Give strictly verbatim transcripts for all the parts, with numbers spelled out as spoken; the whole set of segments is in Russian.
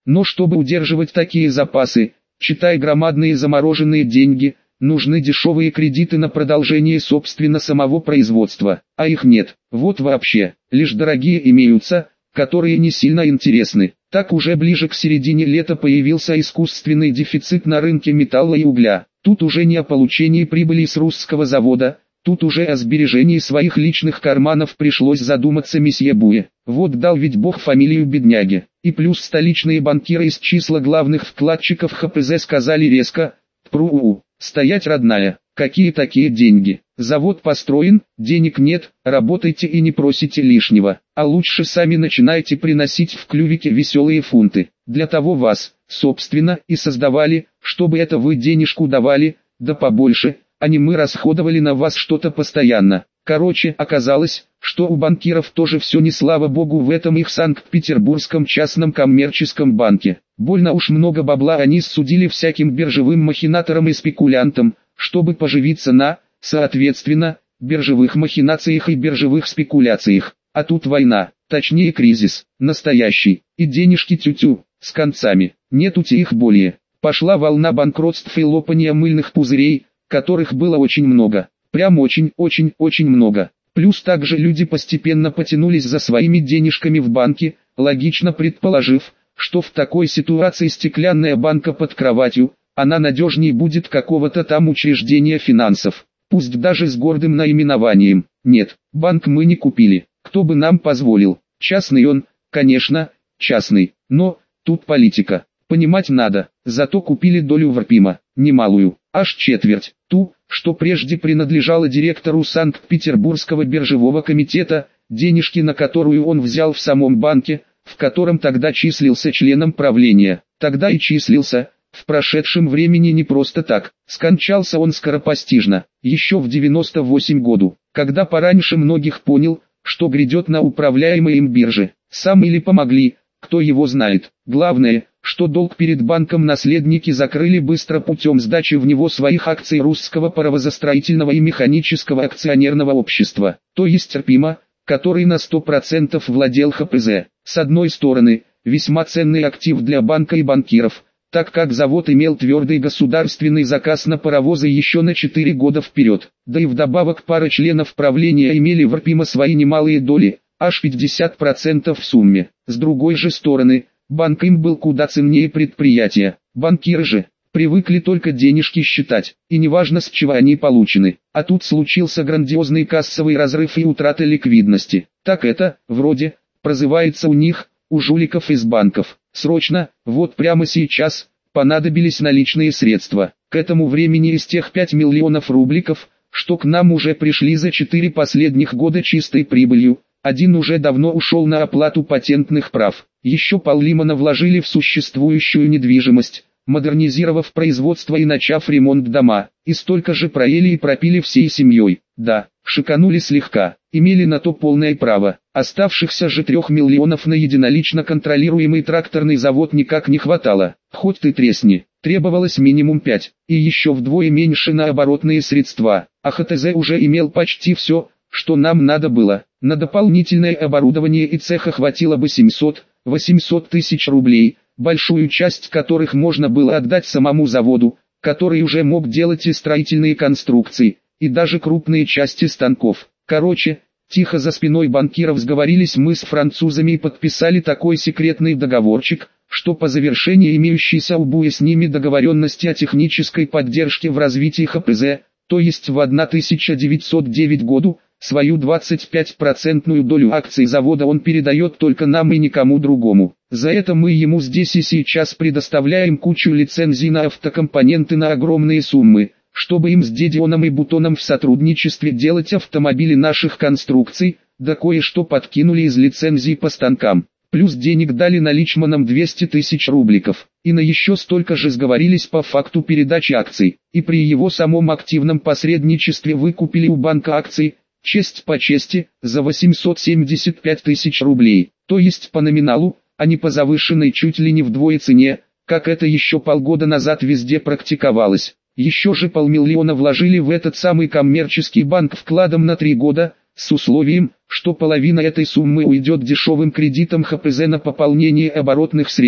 Но чтобы удерживать такие запасы, читай громадные замороженные деньги, нужны дешевые кредиты на продолжение собственно самого производства, а их нет. Вот вообще, лишь дорогие имеются, которые не сильно интересны. Так уже ближе к середине лета появился искусственный дефицит на рынке металла и угля. Тут уже не о получении прибыли с русского завода, тут уже о сбережении своих личных карманов пришлось задуматься месье Буе. Вот дал ведь Бог фамилию бедняги. И плюс столичные банкиры из числа главных вкладчиков ХПЗ сказали резко: «Пру-у-у, стоять, родная, какие такие деньги? Завод построен, денег нет, работайте и не просите лишнего, а лучше сами начинайте приносить в клювике веселые фунты. Для того вас, собственно, и создавали, чтобы это вы денежку давали, да побольше, а не мы расходовали на вас что-то постоянно». Короче, оказалось, что у банкиров тоже все не слава богу в этом их Санкт-Петербургском частном коммерческом банке. Больно уж много бабла они ссудили всяким биржевым махинаторам и спекулянтам, чтобы поживиться на, соответственно, биржевых махинациях и биржевых спекуляциях. А тут война, точнее кризис, настоящий, и денежки тю-тю, с концами, нету-те их более. Пошла волна банкротств и лопания мыльных пузырей, которых было очень много. Прям очень-очень-очень много. Плюс также люди постепенно потянулись за своими денежками в банки, логично предположив, что в такой ситуации стеклянная банка под кроватью, она надежнее будет какого-то там учреждения финансов, пусть даже с гордым наименованием. Нет, банк мы не купили, кто бы нам позволил. Частный он, конечно, частный, но тут политика. Понимать надо, зато купили долю Варпима, немалую, аж четверть, ту, что прежде принадлежало директору Санкт-Петербургского биржевого комитета, денежки на которую он взял в самом банке, в котором тогда числился членом правления. Тогда и числился, в прошедшем времени не просто так, скончался он скоропостижно, еще в девяносто восьмом году, когда пораньше многих понял, что грядет на управляемой им бирже. Сам или помогли, кто его знает. Главное, что долг перед банком наследники закрыли быстро путем сдачи в него своих акций Русского паровозостроительного и механического акционерного общества, то есть РПИМа, который на сто процентов владел ХПЗ. С одной стороны, весьма ценный актив для банка и банкиров, так как завод имел твердый государственный заказ на паровозы еще на четыре года вперед, да и вдобавок пара членов правления имели в РПИМа свои немалые доли, аж пятьдесят процентов в сумме. С другой же стороны, банк им был куда ценнее предприятия. Банкиры же привыкли только денежки считать, и неважно с чего они получены. А тут случился грандиозный кассовый разрыв и утрата ликвидности. Так это, вроде, прозывается у них, у жуликов из банков. Срочно, вот прямо сейчас, понадобились наличные средства. К этому времени из тех пяти миллионов рубликов, что к нам уже пришли за четыре последних года чистой прибылью, один уже давно ушел на оплату патентных прав. Еще поллимона вложили в существующую недвижимость, модернизировав производство и начав ремонт дома, и столько же проели и пропили всей семьей. Да, шиканули слегка, имели на то полное право. Оставшихся же трех миллионов на единолично контролируемый тракторный завод никак не хватало. Хоть ты тресни, требовалось минимум пять, и еще вдвое меньше на оборотные средства. А ХТЗ уже имел почти все, что нам надо было. На дополнительное оборудование и цеха хватило бы семьсот-восемьсот тысяч рублей, большую часть которых можно было отдать самому заводу, который уже мог делать и строительные конструкции, и даже крупные части станков. Короче, тихо за спиной банкиров сговорились мы с французами и подписали такой секретный договорчик, что по завершении имеющейся у Буя с ними договоренности о технической поддержке в развитии ХПЗ, то есть в тысяча девятьсот девятом году, свою двадцать пять процентную долю акций завода он передает только нам и никому другому. За это мы ему здесь и сейчас предоставляем кучу лицензий на автокомпоненты на огромные суммы, чтобы им с Дедионом и Бутоном в сотрудничестве делать автомобили наших конструкций, да кое-что подкинули из лицензий по станкам. Плюс денег дали наличманам двести тысяч рубликов, и на еще столько же сговорились по факту передачи акций, и при его самом активном посредничестве выкупили у банка акции, честь по чести, за восемьсот семьдесят пять тысяч рублей, то есть по номиналу, а не по завышенной чуть ли не вдвое цене, как это еще полгода назад везде практиковалось. Еще же полмиллиона вложили в этот самый коммерческий банк вкладом на три года, с условием, что половина этой суммы уйдет дешевым кредитом ХПЗ на пополнение оборотных средств.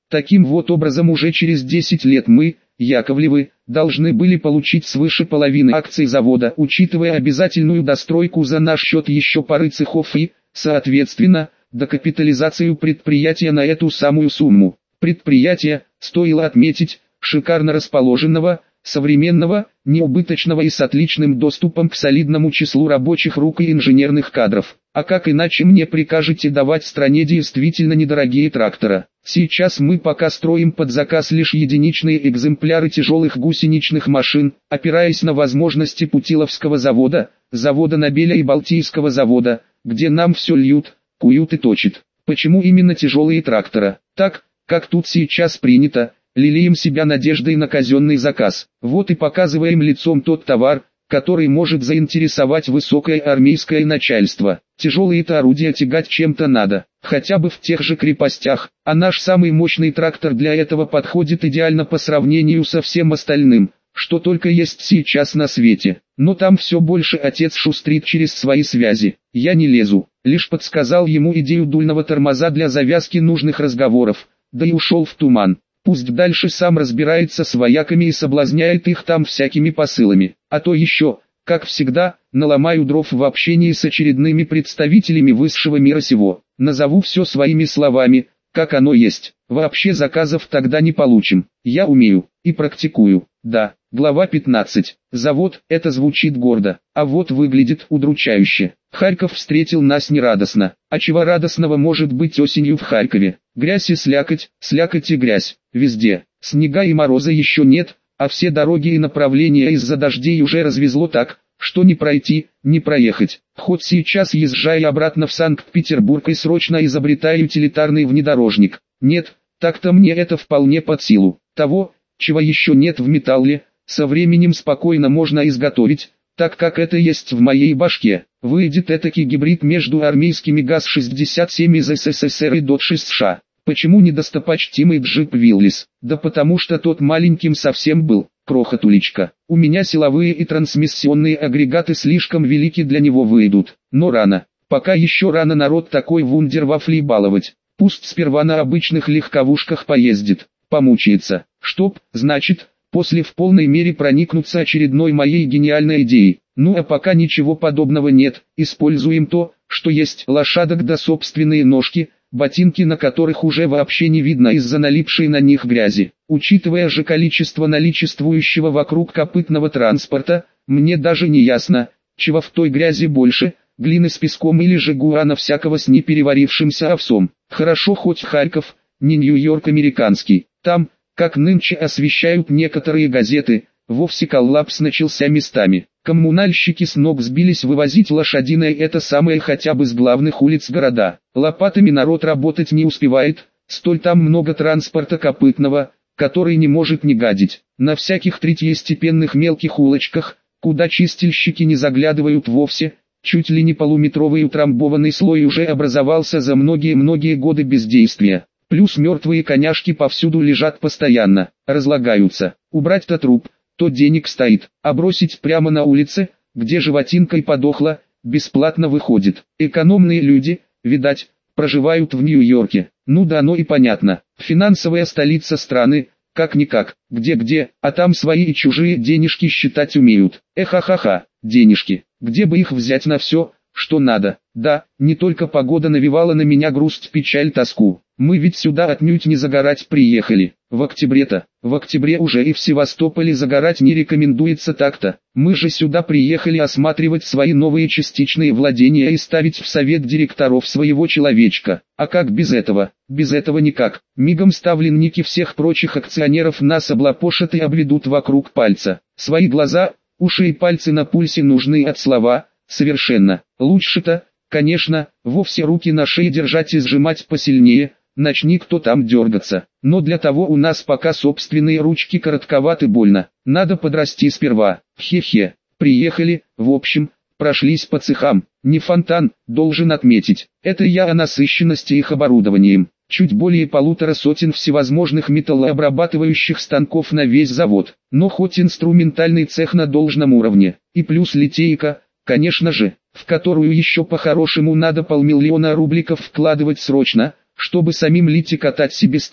Таким вот образом уже через десять лет мы, Яковлевы, должны были получить свыше половины акций завода, учитывая обязательную достройку за наш счет еще пары цехов и, соответственно, докапитализацию предприятия на эту самую сумму. Предприятие, стоило отметить, шикарно расположенного, современного, неубыточного и с отличным доступом к солидному числу рабочих рук и инженерных кадров. А как иначе мне прикажете давать стране действительно недорогие трактора? Сейчас мы пока строим под заказ лишь единичные экземпляры тяжелых гусеничных машин, опираясь на возможности Путиловского завода, завода Нобеля и Балтийского завода, где нам все льют, куют и точат. Почему именно тяжелые трактора? Так, как тут сейчас принято, лелеем себя надеждой на казенный заказ. Вот и показываем лицом тот товар, который может заинтересовать высокое армейское начальство. Тяжелые-то орудия тягать чем-то надо, хотя бы в тех же крепостях, а наш самый мощный трактор для этого подходит идеально по сравнению со всем остальным, что только есть сейчас на свете. Но там все больше отец шустрит через свои связи. Я не лезу, лишь подсказал ему идею дульного тормоза для завязки нужных разговоров, да и ушел в туман. Пусть дальше сам разбирается с вояками и соблазняет их там всякими посылами. А то еще, как всегда, наломаю дров в общении с очередными представителями высшего мира сего. Назову все своими словами, как оно есть. Вообще заказов тогда не получим. Я умею и практикую. Да, глава пятнадцать. Завод, это звучит гордо, а вот выглядит удручающе. Харьков встретил нас нерадостно. А чего радостного может быть осенью в Харькове? Грязь и слякоть, слякоть и грязь, везде. Снега и мороза еще нет, а все дороги и направления из-за дождей уже развезло так, что не пройти, не проехать. Хоть сейчас езжай обратно в Санкт-Петербург и срочно изобретай утилитарный внедорожник. Нет, так-то мне это вполне под силу. Того, чего еще нет в металле, со временем спокойно можно изготовить, так как это есть в моей башке. Выйдет этакий гибрид между армейскими ГАЗ шестьдесят семь из СССР и ДОТ шесть США. Почему не достопочтимый джип Виллис? Да потому что тот маленьким совсем был, крохотулечка. У меня силовые и трансмиссионные агрегаты слишком велики для него выйдут. Но рано. Пока еще рано народ такой вундервафлей баловать. Пусть сперва на обычных легковушках поездит, помучается. Чтоб, значит, после в полной мере проникнуться очередной моей гениальной идеей. Ну а пока ничего подобного нет, используем то, что есть: лошадок да собственные ножки, ботинки на которых уже вообще не видно из-за налипшей на них грязи. Учитывая же количество наличествующего вокруг копытного транспорта, мне даже не ясно, чего в той грязи больше, глины с песком или же гуана всякого с непереварившимся овсом. Хорошо хоть Харьков, не Нью-Йорк американский. Там, как нынче освещают некоторые газеты, вовсе коллапс начался местами. Коммунальщики с ног сбились вывозить лошадиное это самое хотя бы с главных улиц города. Лопатами народ работать не успевает, столь там много транспорта копытного, который не может не гадить. На всяких третьестепенных мелких улочках, куда чистильщики не заглядывают вовсе, чуть ли не полуметровый утрамбованный слой уже образовался за многие-многие годы бездействия. Плюс мертвые коняшки повсюду лежат постоянно, разлагаются. Убрать-то труп, то денег стоит, а бросить прямо на улице, где животинкой подохла, бесплатно выходит. Экономные люди, видать, проживают в Нью-Йорке. Ну да, оно и понятно. Финансовая столица страны, как-никак, где-где, а там свои и чужие денежки считать умеют. Эхахаха, денежки, где бы их взять на все, что надо. Да, не только погода навевала на меня грусть, печаль, тоску. Мы ведь сюда отнюдь не загорать приехали. В октябре-то, в октябре уже и в Севастополе загорать не рекомендуется так-то. Мы же сюда приехали осматривать свои новые частичные владения и ставить в совет директоров своего человечка. А как без этого? Без этого никак. Мигом ставленники всех прочих акционеров нас облапошат и обведут вокруг пальца. Свои глаза, уши и пальцы на пульсе нужны от слова «совершенно». Лучше-то, конечно, вовсе руки на шее держать и сжимать посильнее, начни кто там дергаться. Но для того у нас пока собственные ручки коротковаты, больно. Надо подрасти сперва. Хе-хе. Приехали, в общем, прошлись по цехам. Не фонтан, должен отметить. Это я о насыщенности их оборудованием. Чуть более полутора сотен всевозможных металлообрабатывающих станков на весь завод. Но хоть инструментальный цех на должном уровне. И плюс литейка, конечно же, в которую еще по-хорошему надо полмиллиона рубликов вкладывать срочно, чтобы самим лить и катать себе сталь,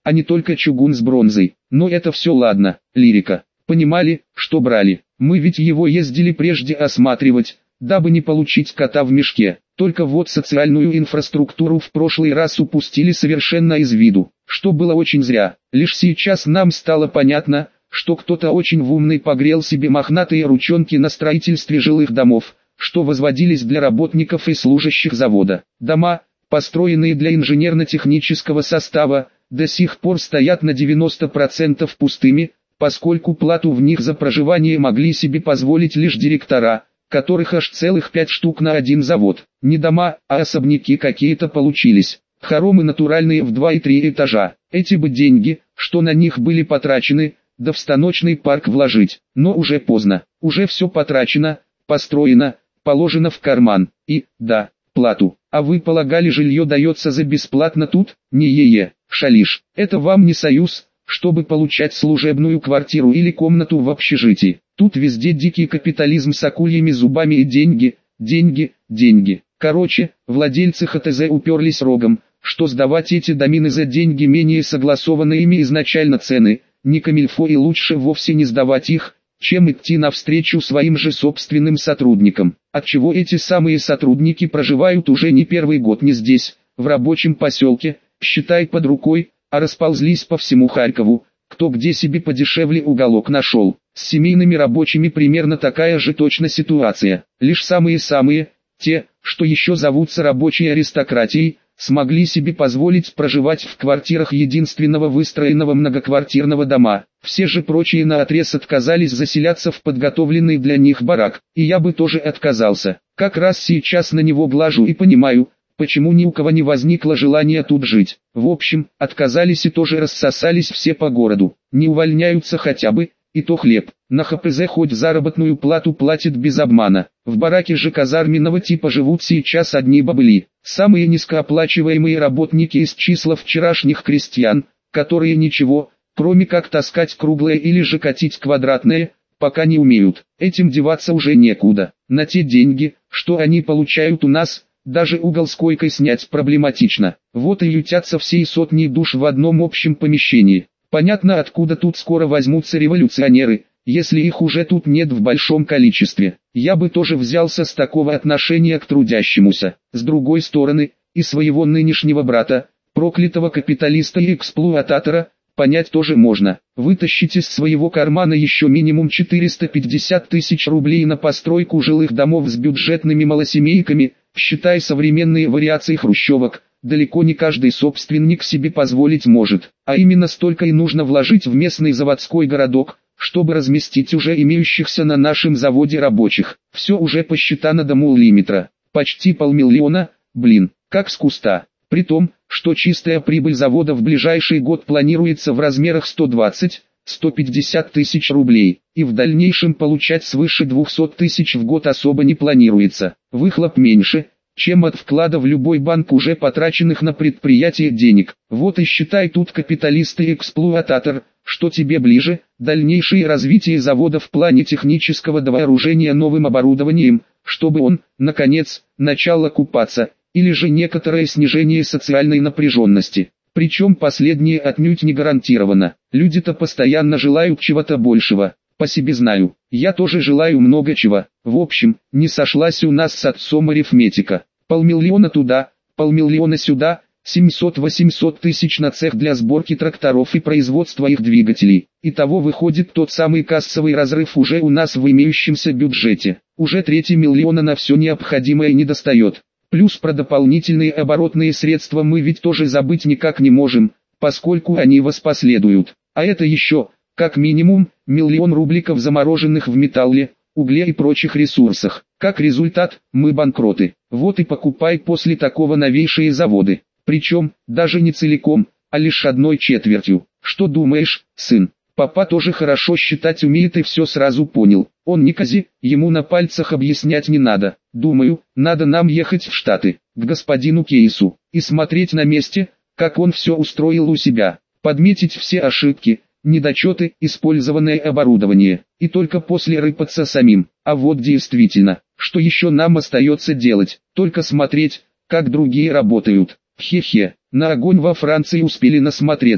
а не только чугун с бронзой. Но это все ладно, лирика. Понимали, что брали. Мы ведь его ездили прежде осматривать, дабы не получить кота в мешке. Только вот социальную инфраструктуру в прошлый раз упустили совершенно из виду, что было очень зря. Лишь сейчас нам стало понятно, что кто-то очень умный погрел себе мохнатые ручонки на строительстве жилых домов, что возводились для работников и служащих завода. Дома, построенные для инженерно-технического состава, до сих пор стоят на девяносто процентов пустыми, поскольку плату в них за проживание могли себе позволить лишь директора, которых аж целых пять штук на один завод. Не дома, а особняки какие-то получились. Хоромы натуральные в два и три этажа. Эти бы деньги, что на них были потрачены, да в станочный парк вложить. Но уже поздно. Уже все потрачено, построено, положено в карман. И, да, плату. А вы полагали, жилье дается за бесплатно тут? Не е-е, шалиш. Это вам не союз, чтобы получать служебную квартиру или комнату в общежитии. Тут везде дикий капитализм с акульями зубами и деньги, деньги, деньги. Короче, владельцы ХТЗ уперлись рогом, что сдавать эти домины за деньги менее согласованные ими изначально цены, не камильфо, и лучше вовсе не сдавать их, чем идти навстречу своим же собственным сотрудникам. Отчего эти самые сотрудники проживают уже не первый год не здесь, в рабочем поселке, считай под рукой, а расползлись по всему Харькову, кто где себе подешевле уголок нашел. С семейными рабочими примерно такая же точно ситуация. Лишь самые-самые, те, что еще зовутся рабочей аристократией, смогли себе позволить проживать в квартирах единственного выстроенного многоквартирного дома. Все же прочие наотрез отказались заселяться в подготовленный для них барак, и я бы тоже отказался. Как раз сейчас на него глажу и понимаю, почему ни у кого не возникло желания тут жить. В общем, отказались и тоже рассосались все по городу. Не увольняются хотя бы, и то хлеб. На ХПЗ хоть заработную плату платит без обмана. В бараке же казарменного типа живут сейчас одни бобыли. Самые низкооплачиваемые работники из числа вчерашних крестьян, которые ничего, кроме как таскать круглое или же катить квадратное, пока не умеют. Этим деваться уже некуда. На те деньги, что они получают у нас, даже угол с койкой снять проблематично. Вот и ютятся всей сотни душ в одном общем помещении. Понятно, откуда тут скоро возьмутся революционеры, если их уже тут нет в большом количестве. Я бы тоже взялся с такого отношения к трудящемуся. С другой стороны, и своего нынешнего брата, проклятого капиталиста и эксплуататора, понять тоже можно. Вытащить из своего кармана еще минимум четыреста пятьдесят тысяч рублей на постройку жилых домов с бюджетными малосемейками, считай современные вариации хрущевок, далеко не каждый собственник себе позволить может. А именно столько и нужно вложить в местный заводской городок, чтобы разместить уже имеющихся на нашем заводе рабочих. Все уже посчитано до миллиметра. Почти полмиллиона, блин, как с куста. При том, что чистая прибыль завода в ближайший год планируется в размерах сто двадцать — сто пятьдесят тысяч рублей, и в дальнейшем получать свыше двухсот тысяч в год особо не планируется. Выхлоп меньше, чем от вклада в любой банк уже потраченных на предприятие денег. Вот и считай тут капиталист и эксплуататор, что тебе ближе, дальнейшее развитие завода в плане технического вооружения новым оборудованием, чтобы он, наконец, начал окупаться, или же некоторое снижение социальной напряженности. Причем последнее отнюдь не гарантировано. Люди-то постоянно желают чего-то большего. По себе знаю, я тоже желаю много чего. В общем, не сошлась у нас с отцом арифметика. Полмиллиона туда, полмиллиона сюда, семьсот-восемьсот тысяч на цех для сборки тракторов и производства их двигателей. Итого выходит тот самый кассовый разрыв уже у нас в имеющемся бюджете. Уже третий миллиона на все необходимое не достает. Плюс про дополнительные оборотные средства мы ведь тоже забыть никак не можем, поскольку они воспоследуют. А это еще, как минимум, миллион рубликов замороженных в металле, угле и прочих ресурсах. Как результат, мы банкроты. Вот и покупай после такого новейшие заводы. Причем, даже не целиком, а лишь одной четвертью. Что думаешь, сын? Папа тоже хорошо считать умеет и все сразу понял. Он не кози, ему на пальцах объяснять не надо. Думаю, надо нам ехать в Штаты, к господину Кейсу, и смотреть на месте, как он все устроил у себя. Подметить все ошибки, недочеты, использованное оборудование, и только после рыпаться самим. А вот действительно, что еще нам остается делать? Только смотреть, как другие работают. Хе-хе, на огонь во Франции успели насмотреться.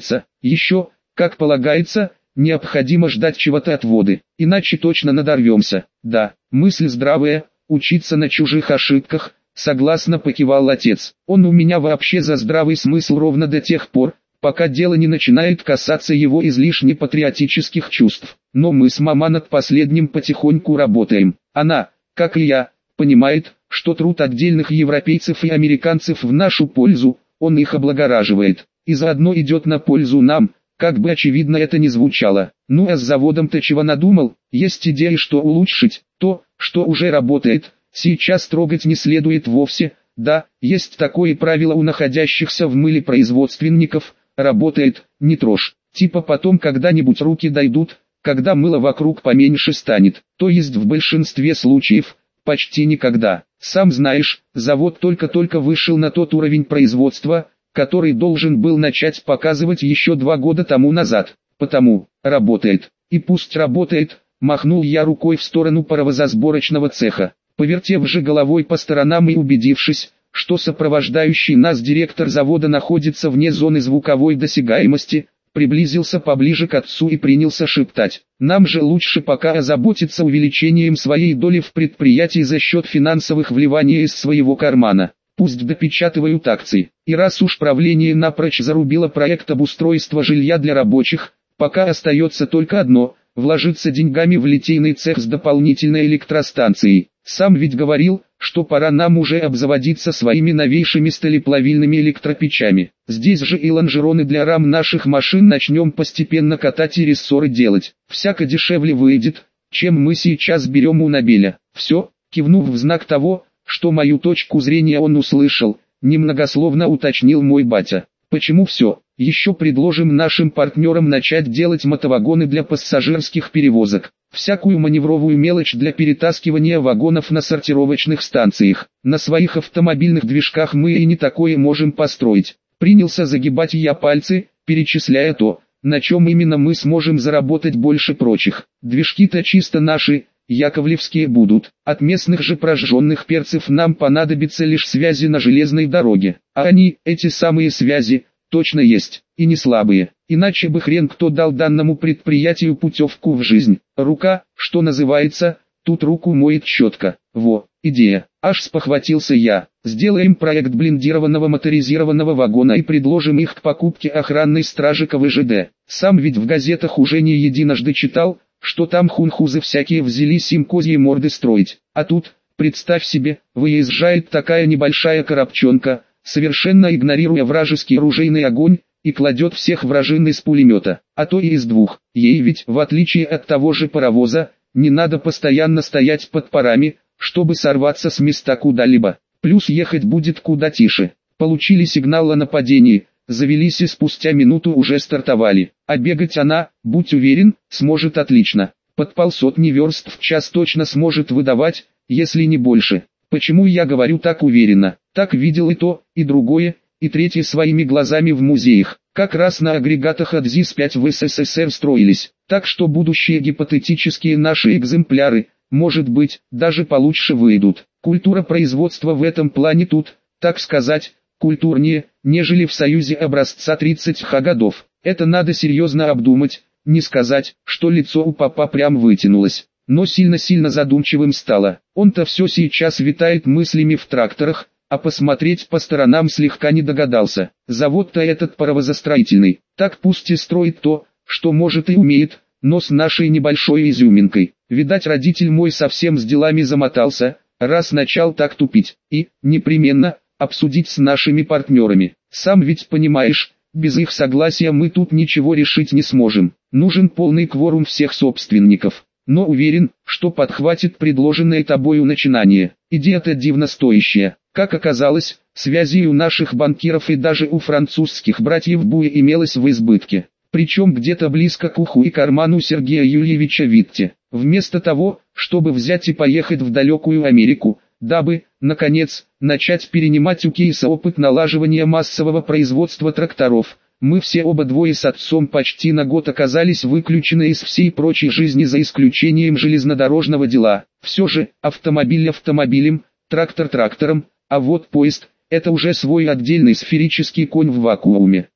Еще, как полагается, необходимо ждать чего-то от воды, иначе точно надорвемся. Да, мысль здравая, учиться на чужих ошибках, согласно покивал отец. Он у меня вообще за здравый смысл ровно до тех пор, пока дело не начинает касаться его излишне патриотических чувств. Но мы с мамой над последним потихоньку работаем. Она, как и я, понимает, что труд отдельных европейцев и американцев в нашу пользу, он их облагораживает, и заодно идет на пользу нам, как бы очевидно это ни звучало. Ну а с заводом-то чего надумал? Есть идеи, что улучшить, то, что уже работает, сейчас трогать не следует вовсе. Да, есть такое правило у находящихся в мыле производственников: работает, не трожь. Типа потом когда-нибудь руки дойдут, когда мыло вокруг поменьше станет. То есть в большинстве случаев, почти никогда. Сам знаешь, завод только-только вышел на тот уровень производства, который должен был начать показывать еще два года тому назад. Потому, работает. И пусть работает, махнул я рукой в сторону паровозосборочного цеха. Повертев же головой по сторонам и убедившись, что сопровождающий нас директор завода находится вне зоны звуковой досягаемости, приблизился поближе к отцу и принялся шептать: «Нам же лучше пока озаботиться увеличением своей доли в предприятии за счет финансовых вливаний из своего кармана. Пусть допечатывают акции. И раз уж правление напрочь зарубило проект обустройства жилья для рабочих, пока остается только одно – вложиться деньгами в литейный цех с дополнительной электростанцией. Сам ведь говорил, что пора нам уже обзаводиться своими новейшими сталеплавильными электропечами. Здесь же и лонжероны для рам наших машин начнем постепенно катать и рессоры делать. Всяко дешевле выйдет, чем мы сейчас берем у Нобеля». Все, кивнув в знак того, что мою точку зрения он услышал, немногословно уточнил мой батя. «Почему все? Еще предложим нашим партнерам начать делать мотовагоны для пассажирских перевозок, всякую маневровую мелочь для перетаскивания вагонов на сортировочных станциях. На своих автомобильных движках мы и не такое можем построить». Принялся загибать я пальцы, перечисляя то, на чем именно мы сможем заработать больше прочих. Движки-то чисто наши, яковлевские будут. От местных же прожженных перцев нам понадобятся лишь связи на железной дороге. А они, эти самые связи, точно есть, и не слабые. Иначе бы хрен кто дал данному предприятию путевку в жизнь. Рука, что называется, тут руку моет щетка. Во, идея. Аж спохватился я. Сделаем проект блиндированного моторизированного вагона и предложим их к покупке охранной стражи ка вэ жэ дэ. Сам ведь в газетах уже не единожды читал, что там хунхузы всякие взялись им козьи морды строить. А тут, представь себе, выезжает такая небольшая коробчонка, совершенно игнорируя вражеский ружейный огонь, и кладет всех вражин из пулемета, а то и из двух. Ей ведь, в отличие от того же паровоза, не надо постоянно стоять под парами, чтобы сорваться с места куда-либо. Плюс ехать будет куда тише. Получили сигнал о нападении, завелись и спустя минуту уже стартовали. А бегать она, будь уверен, сможет отлично. Под полсотни верст в час точно сможет выдавать, если не больше. Почему я говорю так уверенно? Так видел и то, и другое, и третье своими глазами в музеях. Как раз на агрегатах от зис пять в эс эс эс эр строились. Так что будущие гипотетические наши экземпляры, может быть, даже получше выйдут. Культура производства в этом плане тут, так сказать, культурнее, нежели в Союзе образца тридцатых годов. Это надо серьезно обдумать, не сказать, что лицо у папа прям вытянулось, но сильно-сильно задумчивым стало. Он-то все сейчас витает мыслями в тракторах, а посмотреть по сторонам слегка не догадался. Завод-то этот паровозостроительный, так пусть и строит то, что может и умеет, но с нашей небольшой изюминкой. Видать, родитель мой совсем с делами замотался, раз начал так тупить, и, непременно, обсудить с нашими партнерами. Сам ведь понимаешь, без их согласия мы тут ничего решить не сможем. Нужен полный кворум всех собственников. Но уверен, что подхватит предложенное тобою начинание. Идея-то дивно стоящая. Как оказалось, связей у наших банкиров и даже у французских братьев Буэ имелось в избытке. Причем где-то близко к уху и карману Сергея Юрьевича Витте. Вместо того, чтобы взять и поехать в далекую Америку, дабы, наконец, начать перенимать у Кейса опыт налаживания массового производства тракторов, мы все оба двое с отцом почти на год оказались выключены из всей прочей жизни за исключением железнодорожного дела. Все же, автомобиль автомобилем, трактор трактором, а вот поезд – это уже свой отдельный сферический конь в вакууме.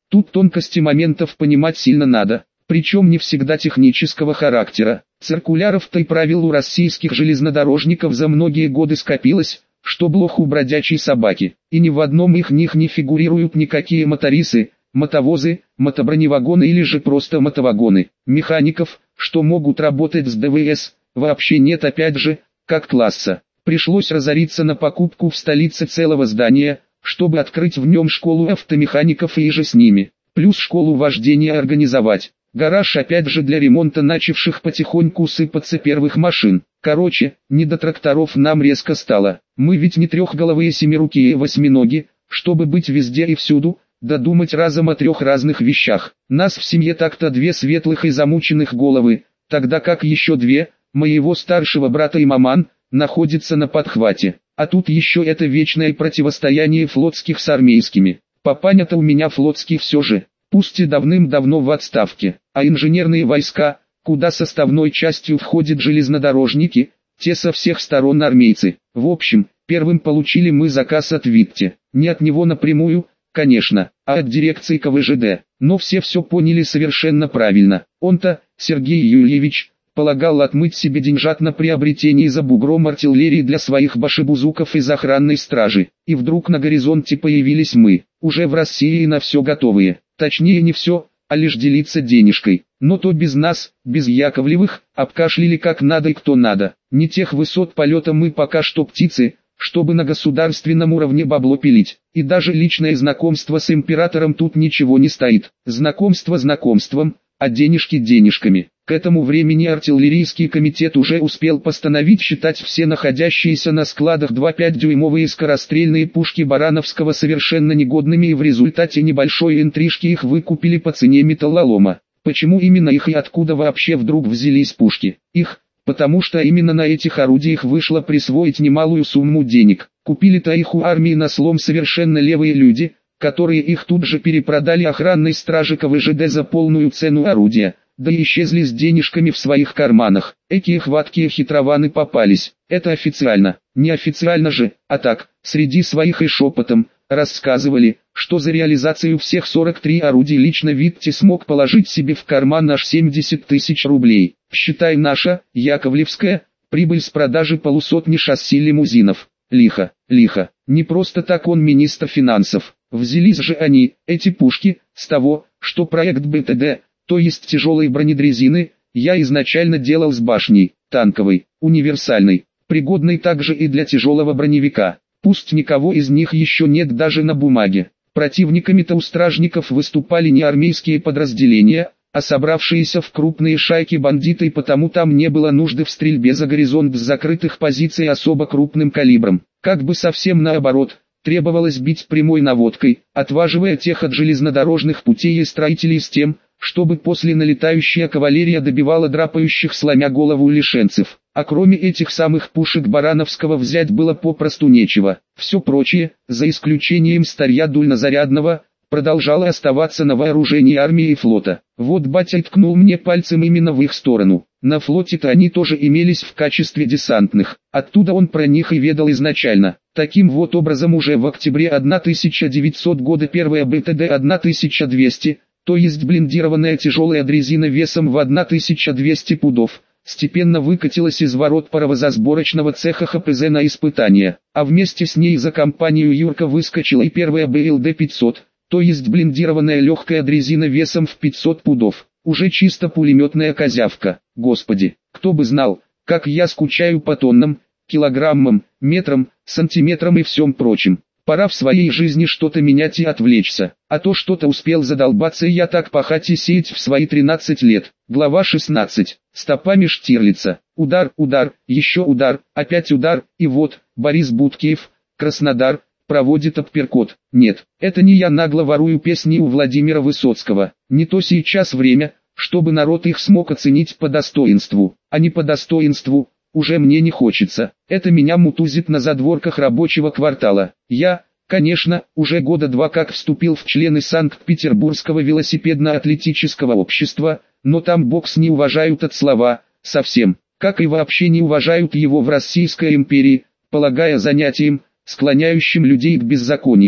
Тут тонкости моментов понимать сильно надо, причем не всегда технического характера. Циркуляров-то и правил у российских железнодорожников за многие годы скопилось, что блох у бродячей собаки, и ни в одном их них не фигурируют никакие моторисы, мотовозы, мотоброневагоны или же просто мотовагоны. Механиков, что могут работать с ДВС, вообще нет, опять же, как класса. Пришлось разориться на покупку в столице целого здания, чтобы открыть в нем школу автомехаников и же с ними, плюс школу вождения организовать. Гараж опять же для ремонта начавших потихоньку сыпаться первых машин. Короче, не до тракторов нам резко стало. Мы ведь не трехголовые семирукие восьминоги, чтобы быть везде и всюду, да думать разом о трех разных вещах. Нас в семье так-то две светлых и замученных головы, тогда как еще две, моего старшего брата и маман, находятся на подхвате. А тут еще это вечное противостояние флотских с армейскими. Папаня-то у меня флотский все же, пусть и давным-давно в отставке, а инженерные войска, куда составной частью входят железнодорожники, те со всех сторон армейцы. В общем, первым получили мы заказ от Витте, не от него напрямую, конечно, а от дирекции ка вэ жэ дэ, но все все поняли совершенно правильно. Он-то, Сергей Юрьевич, полагал отмыть себе деньжат на приобретение за бугром артиллерии для своих башибузуков из охранной стражи, и вдруг на горизонте появились мы, уже в России и на все готовые, точнее не все, а лишь делиться денежкой, но то без нас, без Яковлевых, обкашляли как надо и кто надо. Не тех высот полета мы пока что птицы, чтобы на государственном уровне бабло пилить, и даже личное знакомство с императором тут ничего не стоит. Знакомство знакомством, а денежки денежками. К этому времени артиллерийский комитет уже успел постановить считать все находящиеся на складах два пятидюймовые скорострельные пушки Барановского совершенно негодными, и в результате небольшой интрижки их выкупили по цене металлолома. Почему именно их и откуда вообще вдруг взялись пушки? Их, потому что именно на этих орудиях вышло присвоить немалую сумму денег. Купили-то их у армии на слом совершенно левые люди, которые их тут же перепродали охранной страже ка вэ жэ дэ за полную цену орудия, да и исчезли с денежками в своих карманах. Эти хваткие хитрованы попались. Это официально, неофициально же, а так, среди своих и шепотом, рассказывали, что за реализацию всех сорок три орудий лично Витте смог положить себе в карман аж семьдесят тысяч рублей. Считай, наша, Яковлевская, прибыль с продажи полусотни шасси лимузинов. Лихо, лихо, не просто так он министр финансов. Взялись же они, эти пушки, с того, что проект бэ тэ дэ, то есть тяжелой бронедрезины, я изначально делал с башней, танковой, универсальной, пригодной также и для тяжелого броневика. Пусть никого из них еще нет даже на бумаге. Противниками-то у стражников выступали не армейские подразделения, а собравшиеся в крупные шайки бандиты, и потому там не было нужды в стрельбе за горизонт с закрытых позиций особо крупным калибром. Как бы совсем наоборот, требовалось бить прямой наводкой, отваживая тех от железнодорожных путей и строителей с тем, чтобы после налетающая кавалерия добивала драпающих сломя голову лишенцев. А кроме этих самых пушек Барановского взять было попросту нечего. Все прочее, за исключением старья дульнозарядного, продолжало оставаться на вооружении армии и флота. Вот батя ткнул мне пальцем именно в их сторону. На флоте-то они тоже имелись в качестве десантных. Оттуда он про них и ведал изначально. Таким вот образом уже в октябре тысяча девятисотого года первая бэ тэ дэ тысяча двести, то есть блиндированная тяжелая дрезина весом в тысячу двести пудов, степенно выкатилась из ворот паровозосборочного цеха ха пэ зэ на испытания, а вместе с ней за компанию Юрка выскочила и первая бэ эл дэ пятьсот, то есть блиндированная легкая дрезина весом в пятьсот пудов, уже чисто пулеметная козявка. Господи, кто бы знал, как я скучаю по тоннам, килограммам, метрам, сантиметрам и всем прочим. Пора в своей жизни что-то менять и отвлечься, а то что-то успел задолбаться я так пахать и сеять в свои тринадцать лет. Глава шестнадцать. Стопами Штирлица. Удар, удар, еще удар, опять удар, и вот, Борис Будкеев, Краснодар, проводит апперкот. Нет, это не я нагло ворую песни у Владимира Высоцкого. Не то сейчас время, чтобы народ их смог оценить по достоинству, а не по достоинству. Уже мне не хочется, это меня мутузит на задворках рабочего квартала. Я, конечно, уже года два как вступил в члены Санкт-Петербургского велосипедно-атлетического общества, но там бокс не уважают от слова, совсем, как и вообще не уважают его в Российской империи, полагая занятием, склоняющим людей к беззаконию.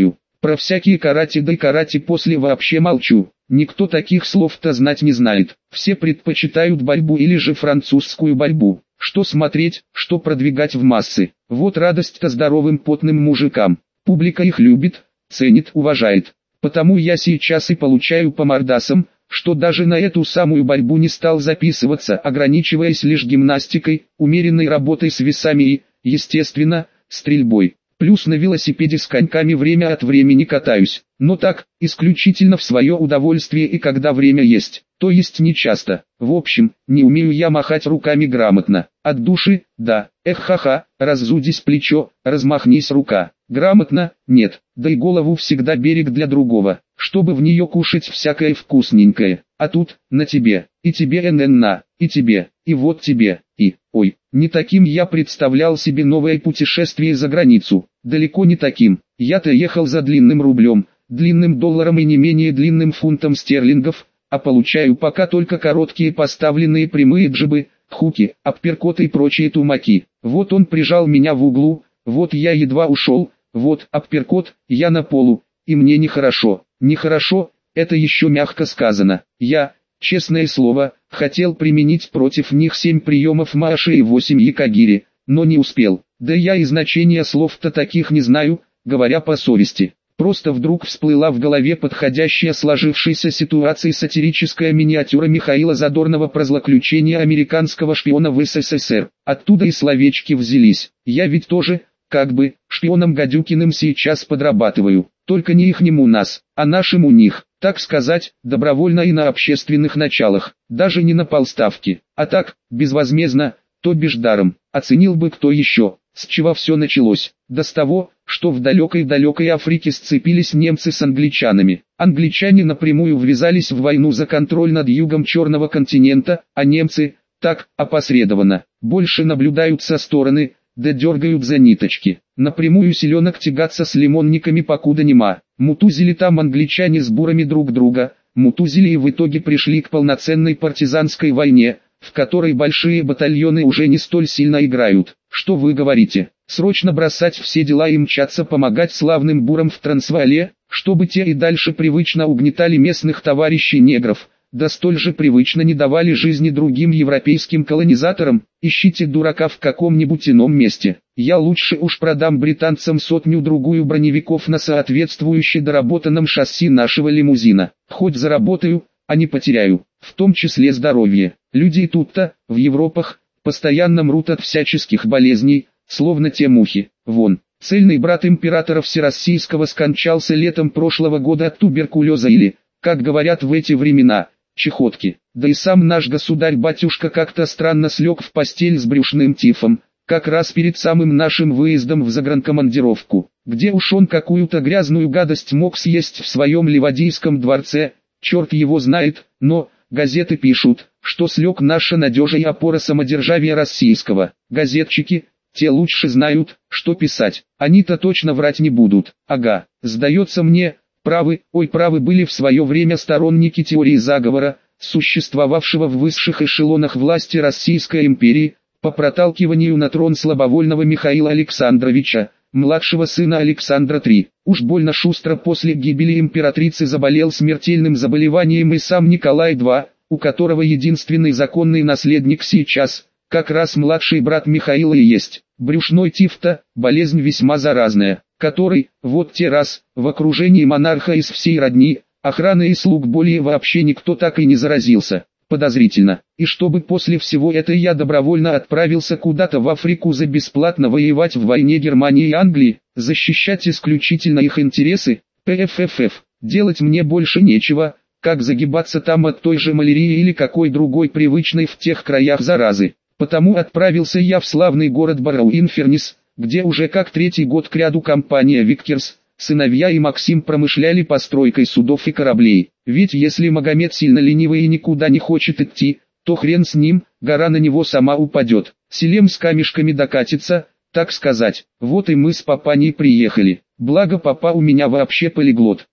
Про всякие карате да и карате после вообще молчу. Никто таких слов-то знать не знает. Все предпочитают борьбу или же французскую борьбу. Что смотреть, что продвигать в массы. Вот радость-то здоровым потным мужикам. Публика их любит, ценит, уважает. Потому я сейчас и получаю по мордасам, что даже на эту самую борьбу не стал записываться, ограничиваясь лишь гимнастикой, умеренной работой с весами и, естественно, стрельбой. Плюс на велосипеде с коньками время от времени катаюсь, но так, исключительно в свое удовольствие и когда время есть, то есть не часто. В общем, не умею я махать руками грамотно. От души, да, эх ха-ха, раззудись плечо, размахнись рука. Грамотно, нет, да и голову всегда берег для другого, чтобы в нее кушать всякое вкусненькое. А тут, на тебе, и тебе эн-эн-на, и тебе, и вот тебе, и, ой, не таким я представлял себе новое путешествие за границу, далеко не таким. Я-то ехал за длинным рублем, длинным долларом и не менее длинным фунтом стерлингов, а получаю пока только короткие поставленные прямые джибы, хуки, апперкоты и прочие тумаки. Вот он прижал меня в углу, вот я едва ушел, вот апперкот, я на полу, и мне нехорошо. Нехорошо, это еще мягко сказано. Я, честное слово, хотел применить против них семь приемов Мааши и восемь Якагири, но не успел. Да я и значения слов-то таких не знаю, говоря по совести. Просто вдруг всплыла в голове подходящая сложившейся ситуации сатирическая миниатюра Михаила Задорнова про злоключение американского шпиона в эс эс эс эр. Оттуда и словечки взялись. Я ведь тоже, как бы, шпионом Гадюкиным сейчас подрабатываю. Только не ихним у нас, а нашим у них, так сказать, добровольно и на общественных началах, даже не на полставки, а так, безвозмездно, то бишь даром. Оценил бы кто еще, с чего все началось, да с того, что в далекой-далекой Африке сцепились немцы с англичанами. Англичане напрямую ввязались в войну за контроль над югом Черного континента, а немцы, так, опосредованно, больше наблюдают со стороны, да дергают за ниточки. Напрямую селенок тягаться с лимонниками покуда нема. Мутузили там англичане с бурами друг друга, мутузили и в итоге пришли к полноценной партизанской войне, в которой большие батальоны уже не столь сильно играют. Что вы говорите? Срочно бросать все дела и мчаться помогать славным бурам в Трансваале, чтобы те и дальше привычно угнетали местных товарищей негров, да столь же привычно не давали жизни другим европейским колонизаторам? Ищите дурака в каком-нибудь ином месте. Я лучше уж продам британцам сотню-другую броневиков на соответствующе доработанном шасси нашего лимузина. Хоть заработаю, а не потеряю, в том числе здоровье. Люди и тут-то, в Европах, постоянно мрут от всяческих болезней, словно те мухи. Вон, цельный брат императора Всероссийского скончался летом прошлого года от туберкулеза или, как говорят в эти времена, чехотки. Да и сам наш государь-батюшка как-то странно слег в постель с брюшным тифом, как раз перед самым нашим выездом в загранкомандировку, где уж он какую-то грязную гадость мог съесть в своем Ливадийском дворце, черт его знает, но газеты пишут, что слег наша надежа и опора самодержавия российского. Газетчики, те лучше знают, что писать, они-то точно врать не будут. Ага, сдается мне, правы, ой правы были в свое время сторонники теории заговора, существовавшего в высших эшелонах власти Российской империи, по проталкиванию на трон слабовольного Михаила Александровича, младшего сына Александра третьего. Уж больно шустро после гибели императрицы заболел смертельным заболеванием и сам Николай второй, у которого единственный законный наследник сейчас, как раз младший брат Михаила и есть. Брюшной тиф-то, болезнь весьма заразная, который, вот те раз, в окружении монарха из всей родни, охраны и слуг более вообще никто так и не заразился. Подозрительно. И чтобы после всего этого я добровольно отправился куда-то в Африку за бесплатно воевать в войне Германии и Англии, защищать исключительно их интересы, пффф, делать мне больше нечего, как загибаться там от той же малярии или какой другой привычной в тех краях заразы. Потому отправился я в славный город Барроу-Инфернис, где уже как третий год кряду компания Виккерс, сыновья и Максим промышляли постройкой судов и кораблей. Ведь если Магомед сильно ленивый и никуда не хочет идти, то хрен с ним, гора на него сама упадет. Селем с камешками докатится, так сказать. Вот и мы с папаней приехали. Благо папа у меня вообще полиглот.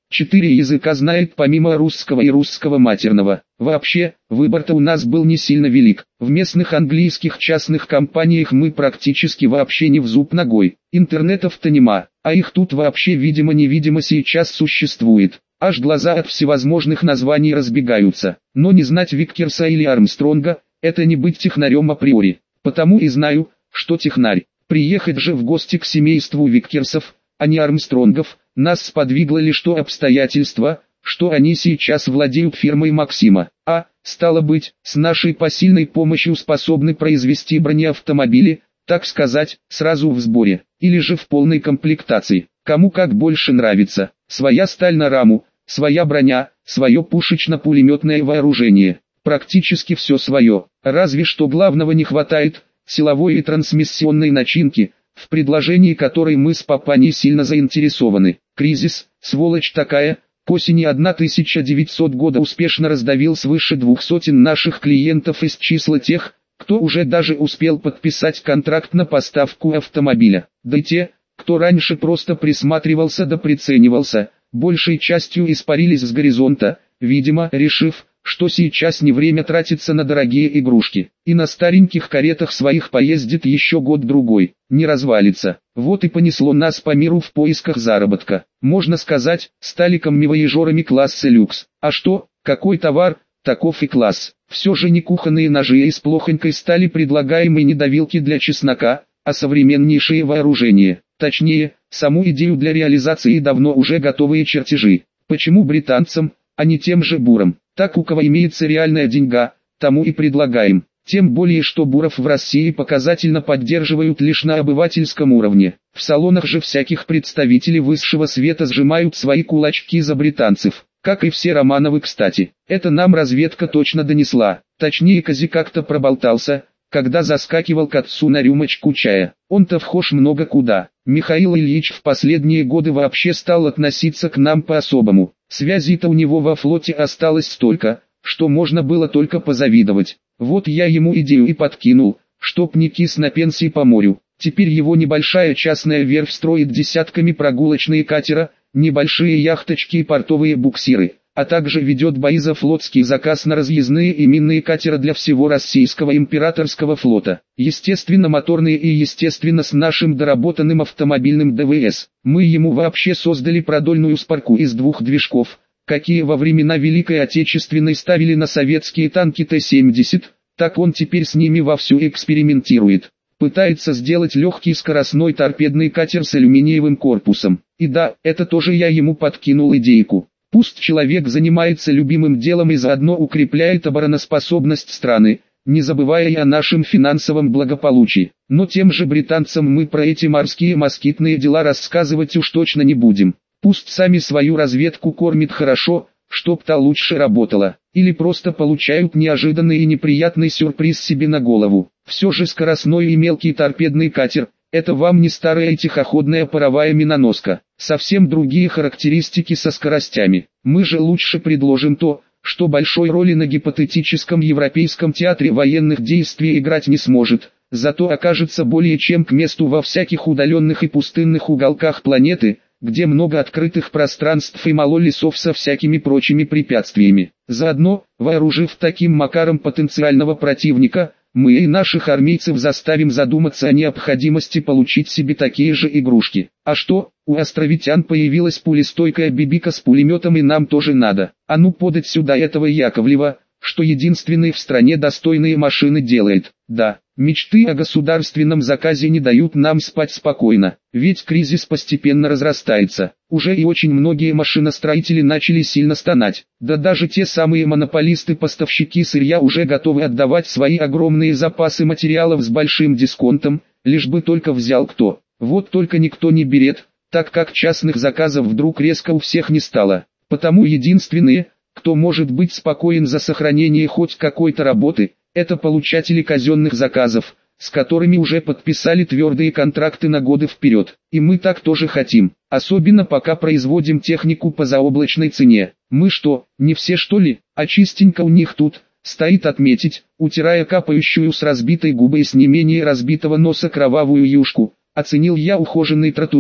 Четыре языка знает помимо русского и русского матерного. Вообще, выбор-то у нас был не сильно велик. В местных английских частных компаниях мы практически вообще не в зуб ногой. Интернетов-то нема, а их тут вообще видимо-невидимо сейчас существует. Аж глаза от всевозможных названий разбегаются. Но не знать Виккерса или Армстронга – это не быть технарем априори. Потому и знаю, что технарь. Приехать же в гости к семейству Виккерсов, а не Армстронгов, нас сподвигло лишь то обстоятельство, что они сейчас владеют фирмой Максима, а, стало быть, с нашей посильной помощью способны произвести бронеавтомобили, так сказать, сразу в сборе, или же в полной комплектации. Кому как больше нравится, своя сталь на раму, своя броня, свое пушечно-пулеметное вооружение, практически все свое, разве что главного не хватает, силовой и трансмиссионной начинки, в предложении которой мы с Папаней сильно заинтересованы. Кризис, сволочь такая, к осени тысяча девятисотого года успешно раздавил свыше двух сотен наших клиентов из числа тех, кто уже даже успел подписать контракт на поставку автомобиля. Да и те, кто раньше просто присматривался да приценивался, большей частью испарились с горизонта, видимо, решив, что сейчас не время тратиться на дорогие игрушки, и на стареньких каретах своих поездит еще год-другой, не развалится. Вот и понесло нас по миру в поисках заработка. Можно сказать, стали камевояжерами класса люкс. А что, какой товар, таков и класс. Все же не кухонные ножи из плохонькой стали предлагаемые недовилки для чеснока, а современнейшее вооружение. Точнее, саму идею для реализации давно уже готовые чертежи. Почему британцам, а не тем же бурам? Так у кого имеется реальная деньга, тому и предлагаем. Тем более что буров в России показательно поддерживают лишь на обывательском уровне. В салонах же всяких представителей высшего света сжимают свои кулачки за британцев. Как и все Романовы, кстати. Это нам разведка точно донесла. Точнее, Кози как-то проболтался, когда заскакивал к отцу на рюмочку чая. Он-то вхож много куда. Михаил Ильич в последние годы вообще стал относиться к нам по-особому. Связей-то у него во флоте осталось столько, что можно было только позавидовать. Вот я ему идею и подкинул, чтоб не кис на пенсии по морю. Теперь его небольшая частная верфь строит десятками прогулочные катера, небольшие яхточки и портовые буксиры, а также ведет бои за флотский заказ на разъездные и минные катера для всего российского императорского флота. Естественно моторные и естественно с нашим доработанным автомобильным ДВС. Мы ему вообще создали продольную спарку из двух движков, какие во времена Великой Отечественной ставили на советские танки Т семьдесят, так он теперь с ними вовсю экспериментирует. Пытается сделать легкий скоростной торпедный катер с алюминиевым корпусом. И да, это тоже я ему подкинул идейку. Пусть человек занимается любимым делом и заодно укрепляет обороноспособность страны, не забывая и о нашем финансовом благополучии. Но тем же британцам мы про эти морские москитные дела рассказывать уж точно не будем. Пусть сами свою разведку кормит хорошо, чтоб та лучше работала, или просто получают неожиданный и неприятный сюрприз себе на голову. Все же скоростной и мелкий торпедный катер – это вам не старая и тихоходная паровая миноноска. Совсем другие характеристики со скоростями. Мы же лучше предложим то, что большой роли на гипотетическом европейском театре военных действий играть не сможет, зато окажется более чем к месту во всяких удаленных и пустынных уголках планеты, где много открытых пространств и мало лесов со всякими прочими препятствиями. Заодно, вооружив таким макаром потенциального противника, мы и наших армейцев заставим задуматься о необходимости получить себе такие же игрушки. А что, у островитян появилась пулестойкая бибика с пулеметом, и нам тоже надо. А ну подать сюда этого Яковлева, что единственный в стране достойные машины делает. Да, мечты о государственном заказе не дают нам спать спокойно, ведь кризис постепенно разрастается. Уже и очень многие машиностроители начали сильно стонать. Да даже те самые монополисты-поставщики сырья уже готовы отдавать свои огромные запасы материалов с большим дисконтом, лишь бы только взял кто. Вот только никто не берет, так как частных заказов вдруг резко у всех не стало. Потому единственные, кто может быть спокоен за сохранение хоть какой-то работы, это получатели казенных заказов, с которыми уже подписали твердые контракты на годы вперед. И мы так тоже хотим, особенно пока производим технику по заоблачной цене. Мы что, не все что ли, а чистенько у них тут, стоит отметить, утирая капающую с разбитой губы и с не менее разбитого носа кровавую юшку, оценил я ухоженный тротуар,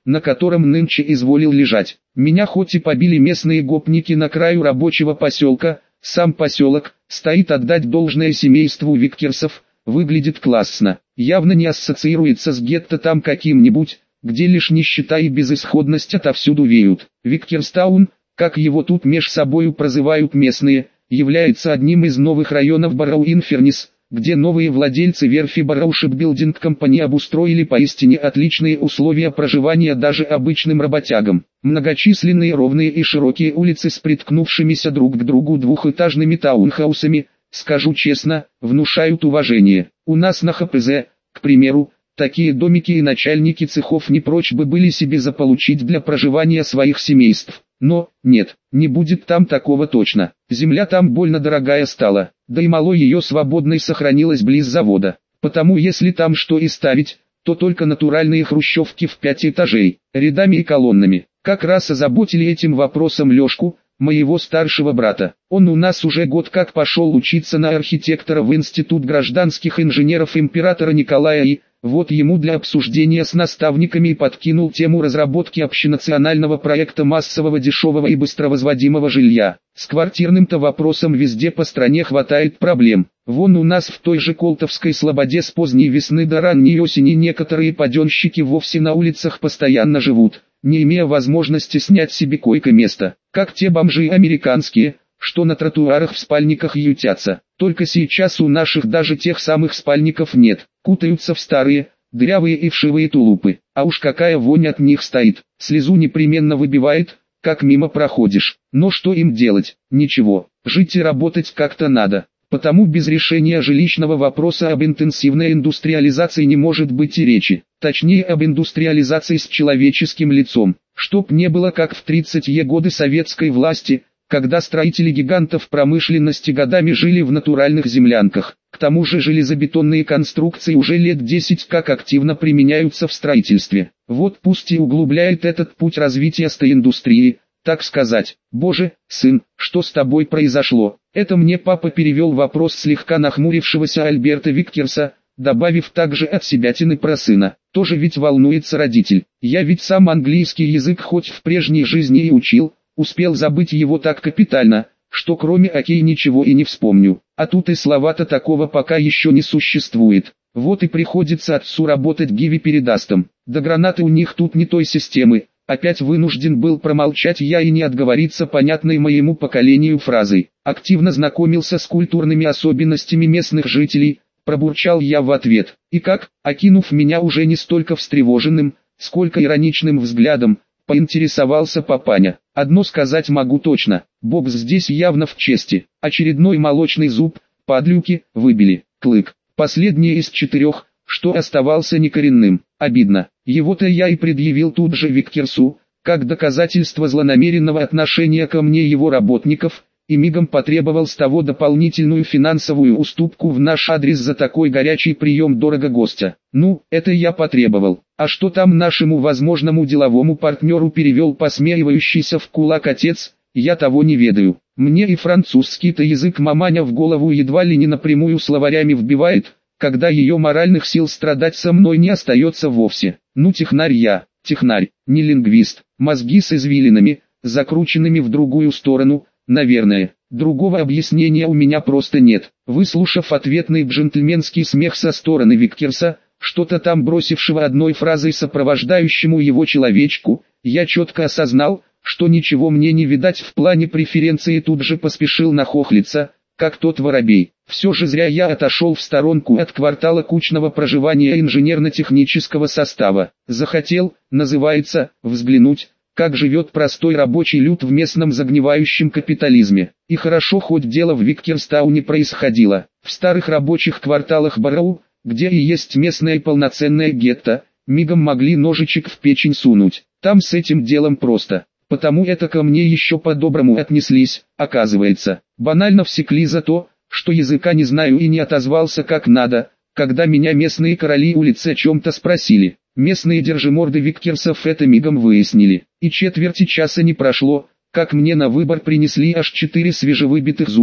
на котором нынче изволил лежать. Меня хоть и побили местные гопники на краю рабочего поселка, сам поселок, стоит отдать должное семейству Виккерсов, выглядит классно, явно не ассоциируется с гетто там каким-нибудь, где лишь нищета и безысходность отовсюду веют. Виккерстаун, как его тут меж собою прозывают местные, является одним из новых районов Барроу-Инфернис, где новые владельцы верфи Barrow Shipbuilding Company обустроили поистине отличные условия проживания даже обычным работягам. Многочисленные ровные и широкие улицы с приткнувшимися друг к другу двухэтажными таунхаусами, скажу честно, внушают уважение. У нас на ХПЗ, к примеру, такие домики и начальники цехов не прочь бы были себе заполучить для проживания своих семейств. Но, нет, не будет там такого точно. Земля там больно дорогая стала, да и мало ее свободной сохранилось близ завода. Потому если там что и ставить, то только натуральные хрущевки в пять этажей, рядами и колоннами. Как раз озаботили этим вопросом Лешку, моего старшего брата. Он у нас уже год как пошел учиться на архитектора в Институт гражданских инженеров императора Николая и, вот ему для обсуждения с наставниками и подкинул тему разработки общенационального проекта массового дешевого и быстровозводимого жилья. С квартирным-то вопросом везде по стране хватает проблем. Вон у нас в той же Колтовской слободе с поздней весны до ранней осени некоторые паденщики вовсе на улицах постоянно живут, не имея возможности снять себе койко-место, как те бомжи американские, что на тротуарах в спальниках ютятся. Только сейчас у наших даже тех самых спальников нет, кутаются в старые, дырявые и вшивые тулупы, а уж какая вонь от них стоит, слезу непременно выбивает, как мимо проходишь. Но что им делать? Ничего, жить и работать как-то надо. Потому без решения жилищного вопроса об интенсивной индустриализации не может быть и речи. Точнее об индустриализации с человеческим лицом. Чтоб не было как в тридцатые годы советской власти, когда строители гигантов промышленности годами жили в натуральных землянках. К тому же железобетонные конструкции уже лет десять как активно применяются в строительстве. Вот пусть и углубляет этот путь развития стоиндустрии, так сказать. Боже, сын, что с тобой произошло? Это мне папа перевел вопрос слегка нахмурившегося Альберта Виккерса, добавив также от себятины про сына. Тоже ведь волнуется родитель. Я ведь сам английский язык хоть в прежней жизни и учил, успел забыть его так капитально, что кроме окей ничего и не вспомню. А тут и слова-то такого пока еще не существует. Вот и приходится отцу работать гиви-передастом. Да гранаты у них тут не той системы. Опять вынужден был промолчать я и не отговориться понятной моему поколению фразой. Активно знакомился с культурными особенностями местных жителей, пробурчал я в ответ. И как, окинув меня уже не столько встревоженным, сколько ироничным взглядом, поинтересовался папаня. Одно сказать могу точно, Бобс здесь явно в чести. Очередной молочный зуб, подлюки, выбили. Клык. Последний из четырех, что оставался некоренным. Обидно. Его-то я и предъявил тут же Виккерсу, как доказательство злонамеренного отношения ко мне его работников, и мигом потребовал с того дополнительную финансовую уступку в наш адрес за такой горячий прием дорого гостя. Ну, это я потребовал. А что там нашему возможному деловому партнеру перевел посмеивающийся в кулак отец, я того не ведаю. Мне и французский-то язык маманя в голову едва ли не напрямую словарями вбивает, когда ее моральных сил страдать со мной не остается вовсе. Ну технарь я, технарь, не лингвист, мозги с извилинами, закрученными в другую сторону, наверное. Другого объяснения у меня просто нет. Выслушав ответный джентльменский смех со стороны Виккерса, что-то там бросившего одной фразой сопровождающему его человечку, я четко осознал, что ничего мне не видать в плане преференции, тут же поспешил нахохлиться, как тот воробей. Все же зря я отошел в сторонку от квартала кучного проживания инженерно-технического состава. Захотел, называется, взглянуть, как живет простой рабочий люд в местном загнивающем капитализме. И хорошо хоть дело в Виккерстауне происходило. В старых рабочих кварталах Барроу, где и есть местное полноценное гетто, мигом могли ножичек в печень сунуть. Там с этим делом просто. Потому это ко мне еще по-доброму отнеслись, оказывается. Банально всекли за то, что языка не знаю и не отозвался как надо, когда меня местные короли улицы о чем-то спросили. Местные держиморды Виккерсов это мигом выяснили. И четверти часа не прошло, как мне на выбор принесли аж четыре свежевыбитых зуба,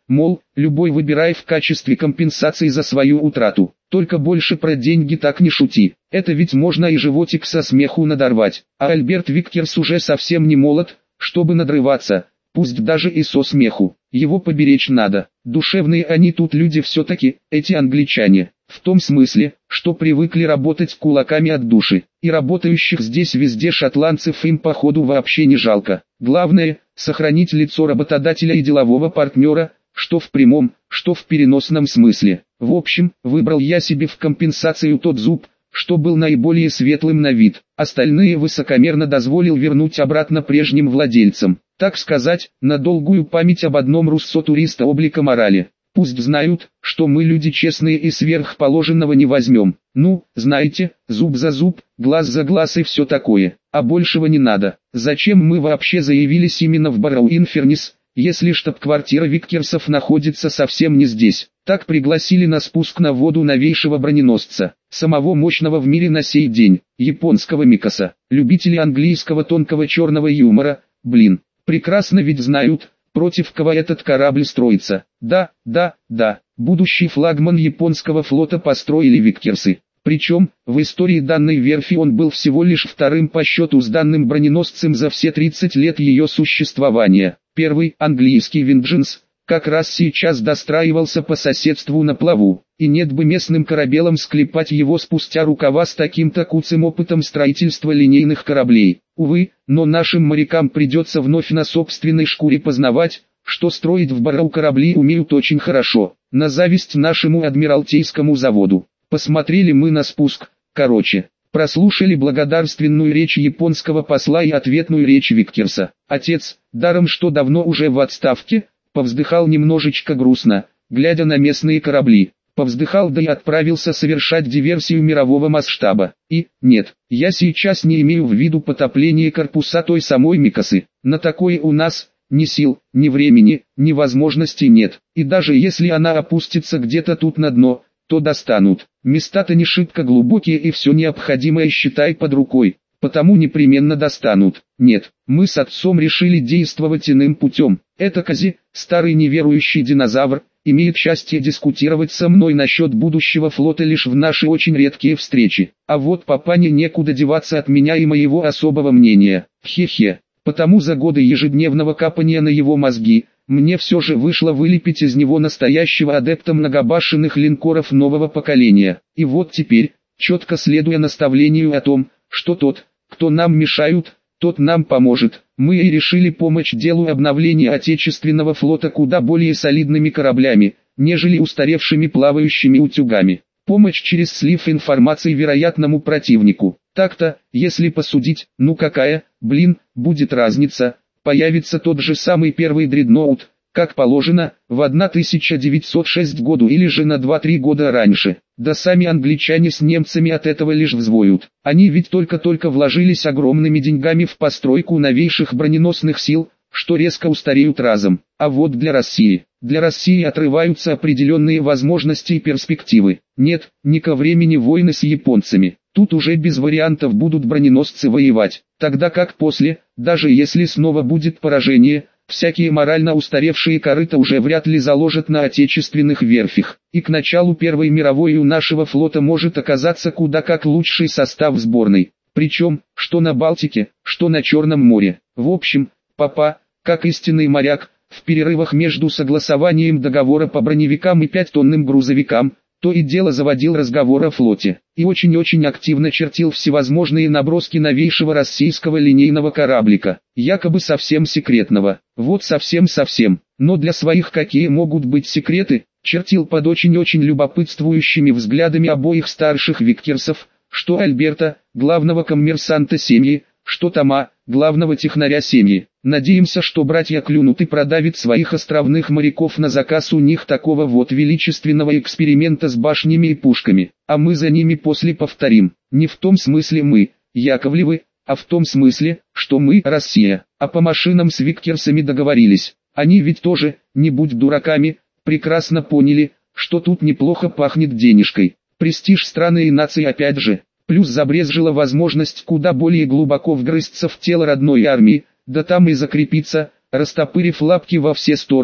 мол, любой выбирай в качестве компенсации за свою утрату. Только больше про деньги так не шути, это ведь можно и животик со смеху надорвать. А Альберт Виккерс уже совсем не молод, чтобы надрываться, пусть даже и со смеху. Его поберечь надо. Душевные они тут люди все-таки, эти англичане. В том смысле, что привыкли работать кулаками от души. И работающих здесь везде шотландцев им походу вообще не жалко. Главное, сохранить лицо работодателя и делового партнера, что в прямом, что в переносном смысле. В общем, выбрал я себе в компенсацию тот зуб, что был наиболее светлым на вид. Остальные высокомерно дозволил вернуть обратно прежним владельцам. Так сказать, на долгую память об одном руссо-туриста облика морали. Пусть знают, что мы люди честные и сверхположенного не возьмем. Ну, знаете, зуб за зуб, глаз за глаз и все такое. А большего не надо. Зачем мы вообще заявились именно в Барроу-Инфернис, если штаб-квартира Виккерсов находится совсем не здесь? Так пригласили на спуск на воду новейшего броненосца, самого мощного в мире на сей день, японского Микаса. Любители английского тонкого черного юмора, блин, прекрасно ведь знают, против кого этот корабль строится. Да, да, да, будущий флагман японского флота построили Виккерсы. Причем, в истории данной верфи он был всего лишь вторым по счету сданным броненосцем за все тридцать лет ее существования. Первый, английский Виндженс, как раз сейчас достраивался по соседству на плаву, и нет бы местным корабелам склепать его спустя рукава с таким-то куцым опытом строительства линейных кораблей. Увы, но нашим морякам придется вновь на собственной шкуре познавать, что строить в Барроу корабли умеют очень хорошо, на зависть нашему адмиралтейскому заводу. Посмотрели мы на спуск, короче, прослушали благодарственную речь японского посла и ответную речь Виккерса. Отец, даром что давно уже в отставке, повздыхал немножечко грустно, глядя на местные корабли. Повздыхал да и отправился совершать диверсию мирового масштаба. И, нет, я сейчас не имею в виду потопление корпуса той самой Микасы. На такое у нас ни сил, ни времени, ни возможностей нет. И даже если она опустится где-то тут на дно, то достанут. Места-то не шибко глубокие и все необходимое считай под рукой. Потому непременно достанут. Нет, мы с отцом решили действовать иным путем. Это Кози, старый неверующий динозавр, имеет счастье дискутировать со мной насчет будущего флота лишь в наши очень редкие встречи. А вот папане некуда деваться от меня и моего особого мнения. Хе-хе. Потому за годы ежедневного капания на его мозги, мне все же вышло вылепить из него настоящего адепта многобашенных линкоров нового поколения. И вот теперь, четко следуя наставлению о том, что тот, кто нам мешают, тот нам поможет, мы и решили помочь делу обновления отечественного флота куда более солидными кораблями, нежели устаревшими плавающими утюгами. Помощь через слив информации вероятному противнику. Так-то, если посудить, ну какая, блин, будет разница, появится тот же самый первый дредноут, как положено, в тысяча девятьсот шестом году или же на два-три года раньше. Да сами англичане с немцами от этого лишь взвоют. Они ведь только-только вложились огромными деньгами в постройку новейших броненосных сил, что резко устареют разом. А вот для России, для России отрываются определенные возможности и перспективы. Нет, не ко времени войны с японцами. Тут уже без вариантов будут броненосцы воевать. Тогда как после, даже если снова будет поражение, всякие морально устаревшие корыта уже вряд ли заложат на отечественных верфях. И к началу Первой мировой у нашего флота может оказаться куда как лучший состав сборной. Причем, что на Балтике, что на Черном море. В общем, папа, как истинный моряк, в перерывах между согласованием договора по броневикам и пятитонным грузовикам, то и дело заводил разговор о флоте, и очень-очень активно чертил всевозможные наброски новейшего российского линейного кораблика, якобы совсем секретного, вот совсем-совсем, но для своих какие могут быть секреты, чертил под очень-очень любопытствующими взглядами обоих старших Виккерсов, что Альберта, главного коммерсанта семьи, что Тома, главного технаря семьи. Надеемся, что братья клюнут и продавят своих островных моряков на заказ у них такого вот величественного эксперимента с башнями и пушками, а мы за ними после повторим. Не в том смысле мы, Яковлевы, а в том смысле, что мы Россия, а по машинам с Виккерсами договорились. Они ведь тоже, не будь дураками, прекрасно поняли, что тут неплохо пахнет денежкой. Престиж страны и нации опять же. Плюс забрезжила возможность куда более глубоко вгрызться в тело родной армии, да там и закрепиться, растопырив лапки во все стороны,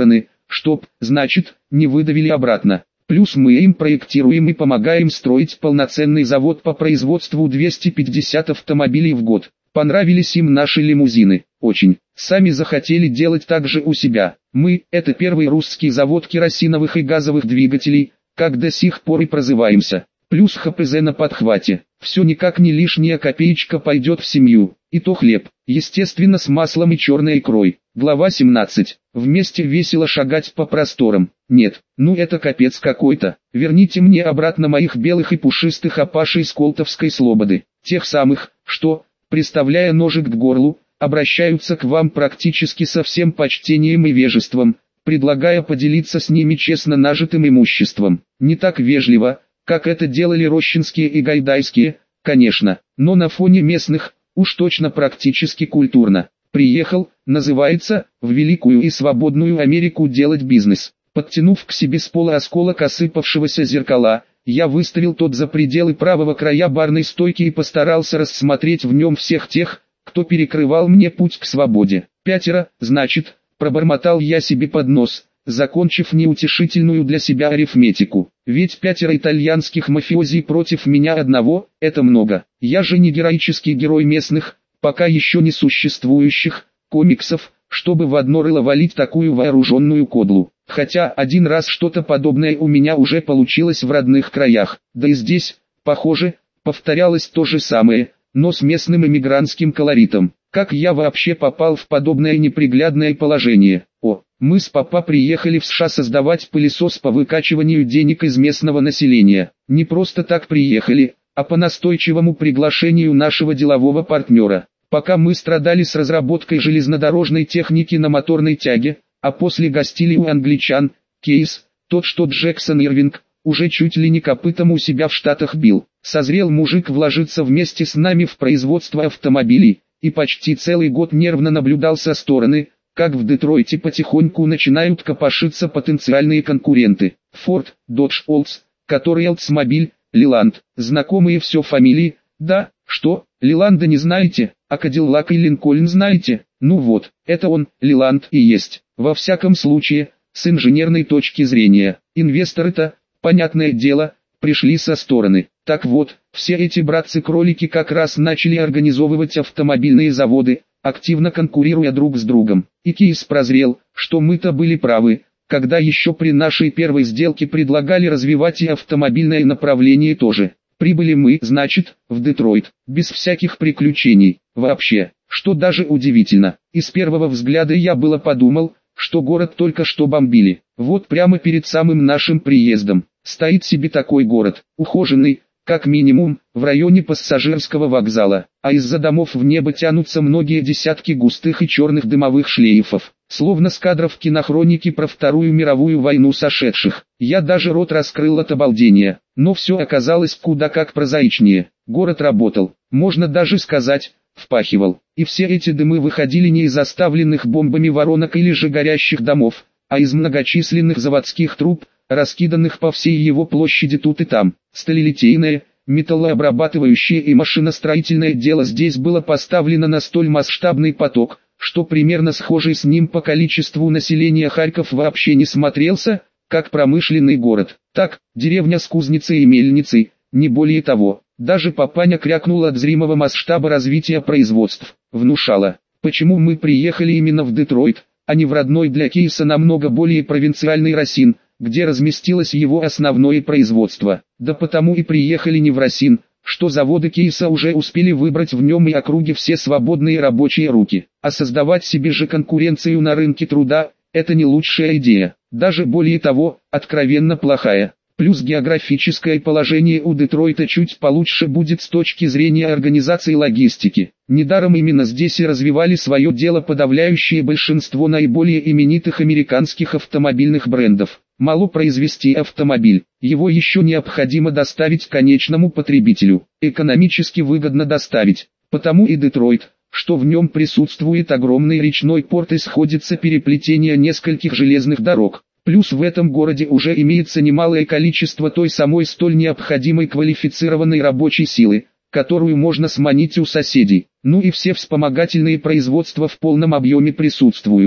чтоб, значит, не выдавили обратно. Плюс мы им проектируем и помогаем строить полноценный завод по производству двухсот пятидесяти автомобилей в год. Понравились им наши лимузины, очень. Сами захотели делать так же у себя. Мы – это первый русский завод керосиновых и газовых двигателей, как до сих пор и прозываемся. Плюс ХПЗ на подхвате. Все никак не лишняя копеечка пойдет в семью. И то хлеб, естественно с маслом и черной икрой. Глава семнадцать. Вместе весело шагать по просторам. Нет, ну это капец какой-то. Верните мне обратно моих белых и пушистых апашей с Колтовской слободы. Тех самых, что, приставляя ножик к горлу, обращаются к вам практически со всем почтением и вежеством, предлагая поделиться с ними честно нажитым имуществом. Не так вежливо, как это делали рощинские и гайдайские, конечно, но на фоне местных, уж точно практически культурно. Приехал, называется, в великую и свободную Америку делать бизнес. Подтянув к себе с пола осколок осыпавшегося зеркала, я выставил тот за пределы правого края барной стойки и постарался рассмотреть в нем всех тех, кто перекрывал мне путь к свободе. Пятеро, значит, пробормотал я себе под нос, закончив неутешительную для себя арифметику. Ведь пятеро итальянских мафиози против меня одного – это много. Я же не героический герой местных, пока еще не существующих, комиксов, чтобы в одно рыло валить такую вооруженную кодлу. Хотя один раз что-то подобное у меня уже получилось в родных краях. Да и здесь, похоже, повторялось то же самое, но с местным эмигрантским колоритом. Как я вообще попал в подобное неприглядное положение? О, мы с папа приехали в США создавать пылесос по выкачиванию денег из местного населения. Не просто так приехали, а по настойчивому приглашению нашего делового партнера. Пока мы страдали с разработкой железнодорожной техники на моторной тяге, а после гостили у англичан, Кейс, тот что Джексон Ирвинг, уже чуть ли не копытом у себя в Штатах бил. Созрел мужик вложиться вместе с нами в производство автомобилей, и почти целый год нервно наблюдал со стороны, как в Детройте потихоньку начинают копошиться потенциальные конкуренты. Форд, Додж, Олдс, который Oldsmobile, Лиланд, знакомые все фамилии, да, что, Лиланда не знаете, а Кадиллак и Линкольн знаете? Ну вот, это он, Лиланд и есть. Во всяком случае, с инженерной точки зрения, инвесторы-то, понятное дело, пришли со стороны. Так вот, все эти братцы-кролики как раз начали организовывать автомобильные заводы, активно конкурируя друг с другом. И Кейс прозрел, что мы-то были правы, когда еще при нашей первой сделке предлагали развивать и автомобильное направление тоже. Прибыли мы, значит, в Детройт, без всяких приключений, вообще, что даже удивительно. И с первого взгляда я было подумал, что город только что бомбили. Вот прямо перед самым нашим приездом, стоит себе такой город, ухоженный, как минимум, в районе пассажирского вокзала, а из-за домов в небо тянутся многие десятки густых и черных дымовых шлейфов, словно с кадров кинохроники про Вторую мировую войну сошедших. Я даже рот раскрыл от обалдения, но все оказалось куда как прозаичнее. Город работал, можно даже сказать, впахивал, и все эти дымы выходили не из оставленных бомбами воронок или же горящих домов, а из многочисленных заводских труб, раскиданных по всей его площади тут и там. Сталелитейное, металлообрабатывающее и машиностроительное дело здесь было поставлено на столь масштабный поток, что примерно схожий с ним по количеству населения Харьков вообще не смотрелся, как промышленный город. Так, деревня с кузницей и мельницей, не более того. Даже папаня крякнул от зримого масштаба развития производств. Внушало, почему мы приехали именно в Детройт, а не в родной для Кейса намного более провинциальный Росин, где разместилось его основное производство. Да потому и приехали не в Росин, что заводы Кейса уже успели выбрать в нем и округе все свободные рабочие руки. А создавать себе же конкуренцию на рынке труда – это не лучшая идея, даже более того, откровенно плохая. Плюс географическое положение у Детройта чуть получше будет с точки зрения организации логистики. Недаром именно здесь и развивали свое дело подавляющее большинство наиболее именитых американских автомобильных брендов. Мало произвести автомобиль, его еще необходимо доставить конечному потребителю. Экономически выгодно доставить, потому и Детройт, что в нем присутствует огромный речной порт и сходится переплетение нескольких железных дорог. Плюс в этом городе уже имеется немалое количество той самой столь необходимой квалифицированной рабочей силы, которую можно сманить у соседей. Ну и все вспомогательные производства в полном объеме присутствуют.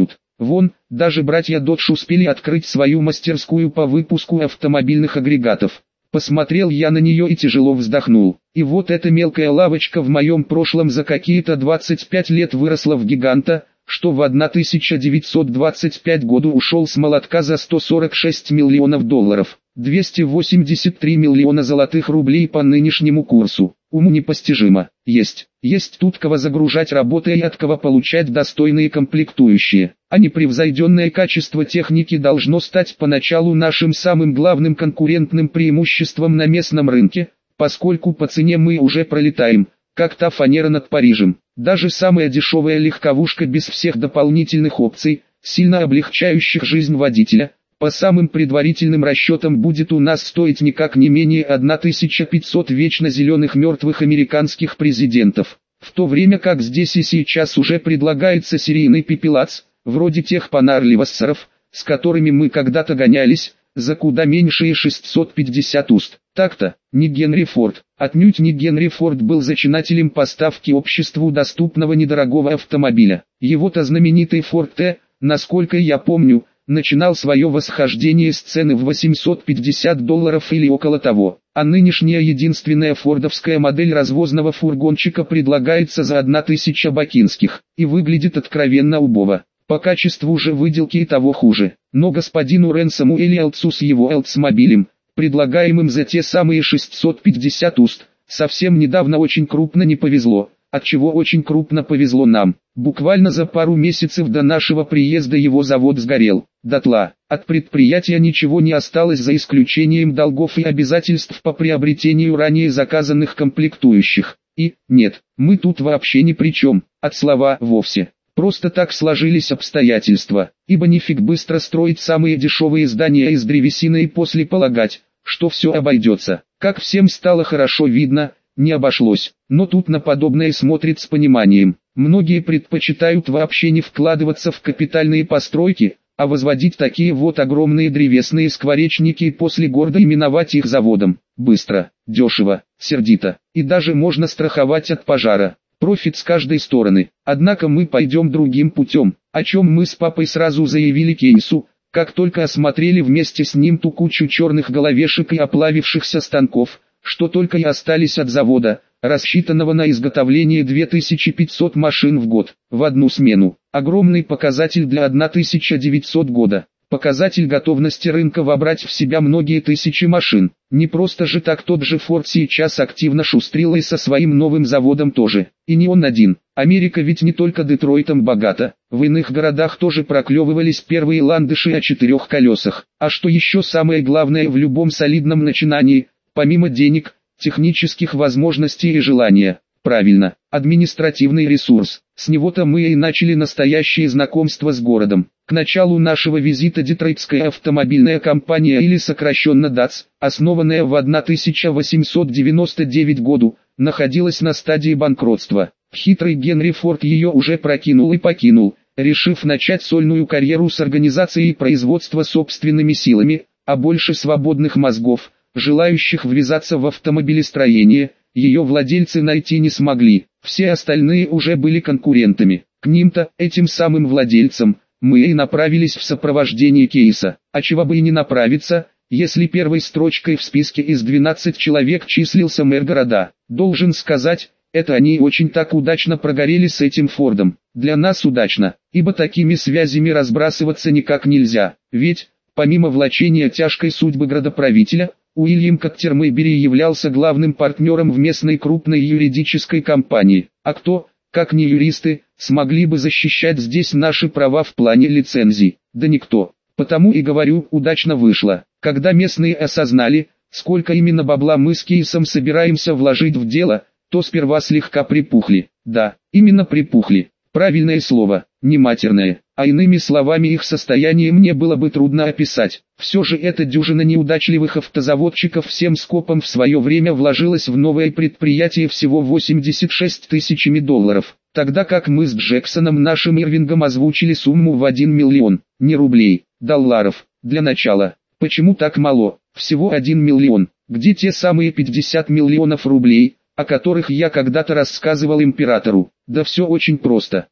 Вон, даже братья Додж успели открыть свою мастерскую по выпуску автомобильных агрегатов. Посмотрел я на нее и тяжело вздохнул. И вот эта мелкая лавочка в моем прошлом за какие-то двадцать пять лет выросла в гиганта, что в тысяча девятьсот двадцать пятом году ушел с молотка за сто сорок шесть миллионов долларов, двести восемьдесят три миллиона золотых рублей по нынешнему курсу. Уму непостижимо. Есть, есть тут кого загружать работой и от кого получать достойные комплектующие. А непревзойденное качество техники должно стать поначалу нашим самым главным конкурентным преимуществом на местном рынке, поскольку по цене мы уже пролетаем, как та фанера над Парижем. Даже самая дешевая легковушка без всех дополнительных опций, сильно облегчающих жизнь водителя, по самым предварительным расчетам будет у нас стоить никак не менее тысячи пятисот вечно зеленых мертвых американских президентов. В то время как здесь и сейчас уже предлагается серийный пепелац, вроде тех панарливассеров, с которыми мы когда-то гонялись, за куда меньшие шестьсот пятьдесят уст. Так-то, не Генри Форд, отнюдь не Генри Форд был зачинателем поставки обществу доступного недорогого автомобиля. Его-то знаменитый Форд Т, насколько я помню, начинал свое восхождение с цены в восемьсот пятьдесят долларов или около того, а нынешняя единственная фордовская модель развозного фургончика предлагается за тысячу бакинских, и выглядит откровенно убого. По качеству же выделки и того хуже, но господину Ренсому Элиалтсу с его Элтсмобилем, предлагаемым за те самые шестьсот пятьдесят уст, совсем недавно очень крупно не повезло, отчего очень крупно повезло нам. Буквально за пару месяцев до нашего приезда его завод сгорел дотла. От предприятия ничего не осталось за исключением долгов и обязательств по приобретению ранее заказанных комплектующих. И, нет, мы тут вообще ни при чем, от слова «вовсе». Просто так сложились обстоятельства, ибо нифиг быстро строить самые дешевые здания из древесины и после полагать, что все обойдется. Как всем стало хорошо видно, не обошлось, но тут на подобное смотрят с пониманием. Многие предпочитают вообще не вкладываться в капитальные постройки, а возводить такие вот огромные древесные скворечники и после гордо именовать их заводом. Быстро, дешево, сердито, и даже можно страховать от пожара. Профит с каждой стороны. Однако мы пойдем другим путем, о чем мы с папой сразу заявили Кейсу, как только осмотрели вместе с ним ту кучу черных головешек и оплавившихся станков, что только и остались от завода, рассчитанного на изготовление две тысячи пятьсот машин в год, в одну смену. Огромный показатель для тысяча девятисотого года. Показатель готовности рынка вобрать в себя многие тысячи машин. Не просто же так тот же Форд сейчас активно шустрил и со своим новым заводом тоже. И не он один. Америка ведь не только Детройтом богата. В иных городах тоже проклевывались первые ландыши о четырех колесах. А что еще самое главное в любом солидном начинании, помимо денег, технических возможностей и желания? Правильно, административный ресурс. С него-то мы и начали настоящее знакомство с городом. К началу нашего визита Детройтская автомобильная компания, или сокращенно ДАЦ, основанная в тысяча восемьсот девяносто девятом году, находилась на стадии банкротства. Хитрый Генри Форд ее уже прокинул и покинул, решив начать сольную карьеру с организацией производства собственными силами, а больше свободных мозгов, желающих ввязаться в автомобилестроение, ее владельцы найти не смогли. Все остальные уже были конкурентами. К ним-то, этим самым владельцам, мы и направились в сопровождении Кейса. А чего бы и не направиться, если первой строчкой в списке из двенадцати человек числился мэр города. Должен сказать, это они очень так удачно прогорели с этим Фордом. Для нас удачно, ибо такими связями разбрасываться никак нельзя. Ведь, помимо влачения тяжкой судьбы градоправителя, Уильям Коттермейбери являлся главным партнером в местной крупной юридической компании. А кто, как не юристы, смогли бы защищать здесь наши права в плане лицензий? Да никто. Потому и говорю, удачно вышло. Когда местные осознали, сколько именно бабла мы с Кейсом собираемся вложить в дело, то сперва слегка припухли. Да, именно припухли. Правильное слово, не матерное, а иными словами их состояние мне было бы трудно описать. Все же эта дюжина неудачливых автозаводчиков всем скопом в свое время вложилась в новое предприятие всего восемьдесят шесть тысячами долларов, тогда как мы с Джексоном нашим Ирвингом озвучили сумму в один миллион, не рублей, долларов. Для начала, почему так мало, всего один миллион, где те самые пятьдесят миллионов рублей, о которых я когда-то рассказывал императору? Да все очень просто.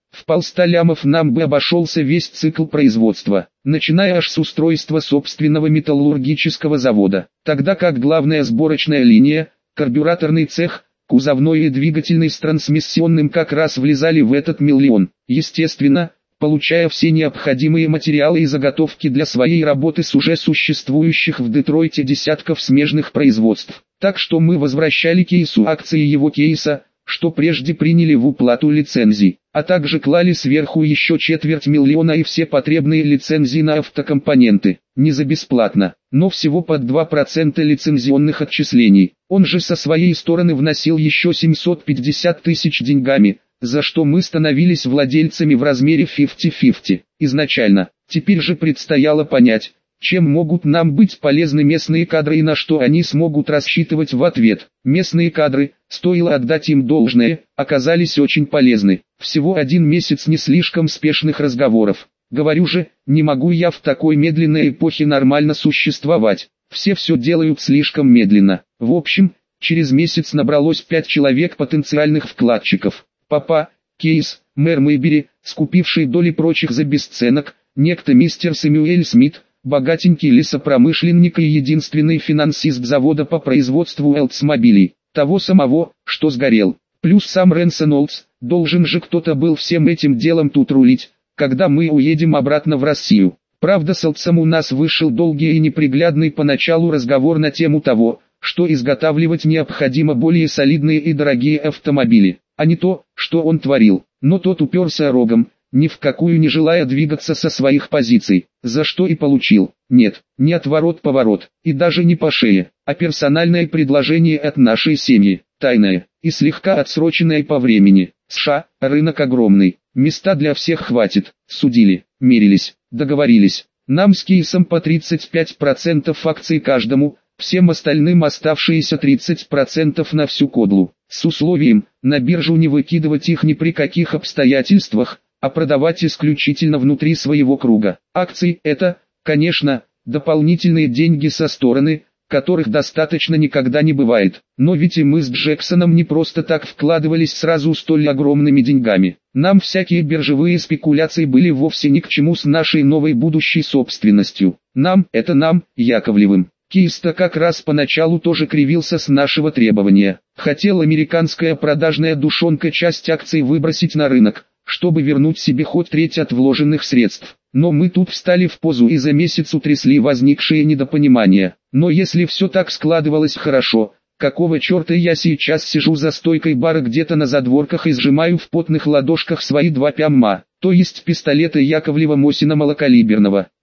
В полста лямов нам бы обошелся весь цикл производства, начиная аж с устройства собственного металлургического завода, тогда как главная сборочная линия, карбюраторный цех, кузовной и двигательный с трансмиссионным как раз влезали в этот миллион. Естественно, получая все необходимые материалы и заготовки для своей работы с уже существующих в Детройте десятков смежных производств. Так что мы возвращали кейсу акции его кейса, что прежде приняли в уплату лицензий, а также клали сверху еще четверть миллиона и все потребные лицензии на автокомпоненты, не за бесплатно, но всего под два процента лицензионных отчислений. Он же со своей стороны вносил еще семьсот пятьдесят тысяч деньгами, за что мы становились владельцами в размере пятьдесят на пятьдесят. Изначально, теперь же предстояло понять, чем могут нам быть полезны местные кадры и на что они смогут рассчитывать в ответ. Местные кадры, стоило отдать им должное, оказались очень полезны. Всего один месяц не слишком спешных разговоров. Говорю же, не могу я в такой медленной эпохе нормально существовать. Все все делают слишком медленно. В общем, через месяц набралось пять человек потенциальных вкладчиков. Папа, Кейс, мэр Мэйбери, скупивший доли прочих за бесценок, некто мистер Сэмюэль Смит, богатенький лесопромышленник и единственный финансист завода по производству Элдсмобилей, того самого, что сгорел. Плюс сам Рэнсон Олдс, должен же кто-то был всем этим делом тут рулить, когда мы уедем обратно в Россию. Правда, с Олдсом у нас вышел долгий и неприглядный поначалу разговор на тему того, что изготавливать необходимо более солидные и дорогие автомобили, а не то, что он творил. Но тот уперся рогом, ни в какую не желая двигаться со своих позиций, за что и получил, нет, не отворот-поворот, и даже не по шее, а персональное предложение от нашей семьи, тайное, и слегка отсроченное по времени. США, рынок огромный, места для всех хватит, судили, мерились, договорились, нам с Кейсом по тридцать пять процентов акций каждому, всем остальным оставшиеся тридцать процентов на всю кодлу, с условием, на биржу не выкидывать их ни при каких обстоятельствах, а продавать исключительно внутри своего круга. Акции – это, конечно, дополнительные деньги со стороны, которых достаточно никогда не бывает. Но ведь и мы с Джексоном не просто так вкладывались сразу столь огромными деньгами. Нам всякие биржевые спекуляции были вовсе ни к чему с нашей новой будущей собственностью. Нам, это нам, Яковлевым. Кейс-то как раз поначалу тоже кривился с нашего требования. Хотел американская продажная душонка часть акций выбросить на рынок, чтобы вернуть себе хоть треть от вложенных средств. Но мы тут встали в позу и за месяц утрясли возникшие недопонимания. Но если все так складывалось хорошо, какого черта я сейчас сижу за стойкой бара где-то на задворках и сжимаю в потных ладошках свои два пямма, то есть пистолеты Яковлева Мосина малокалиберного.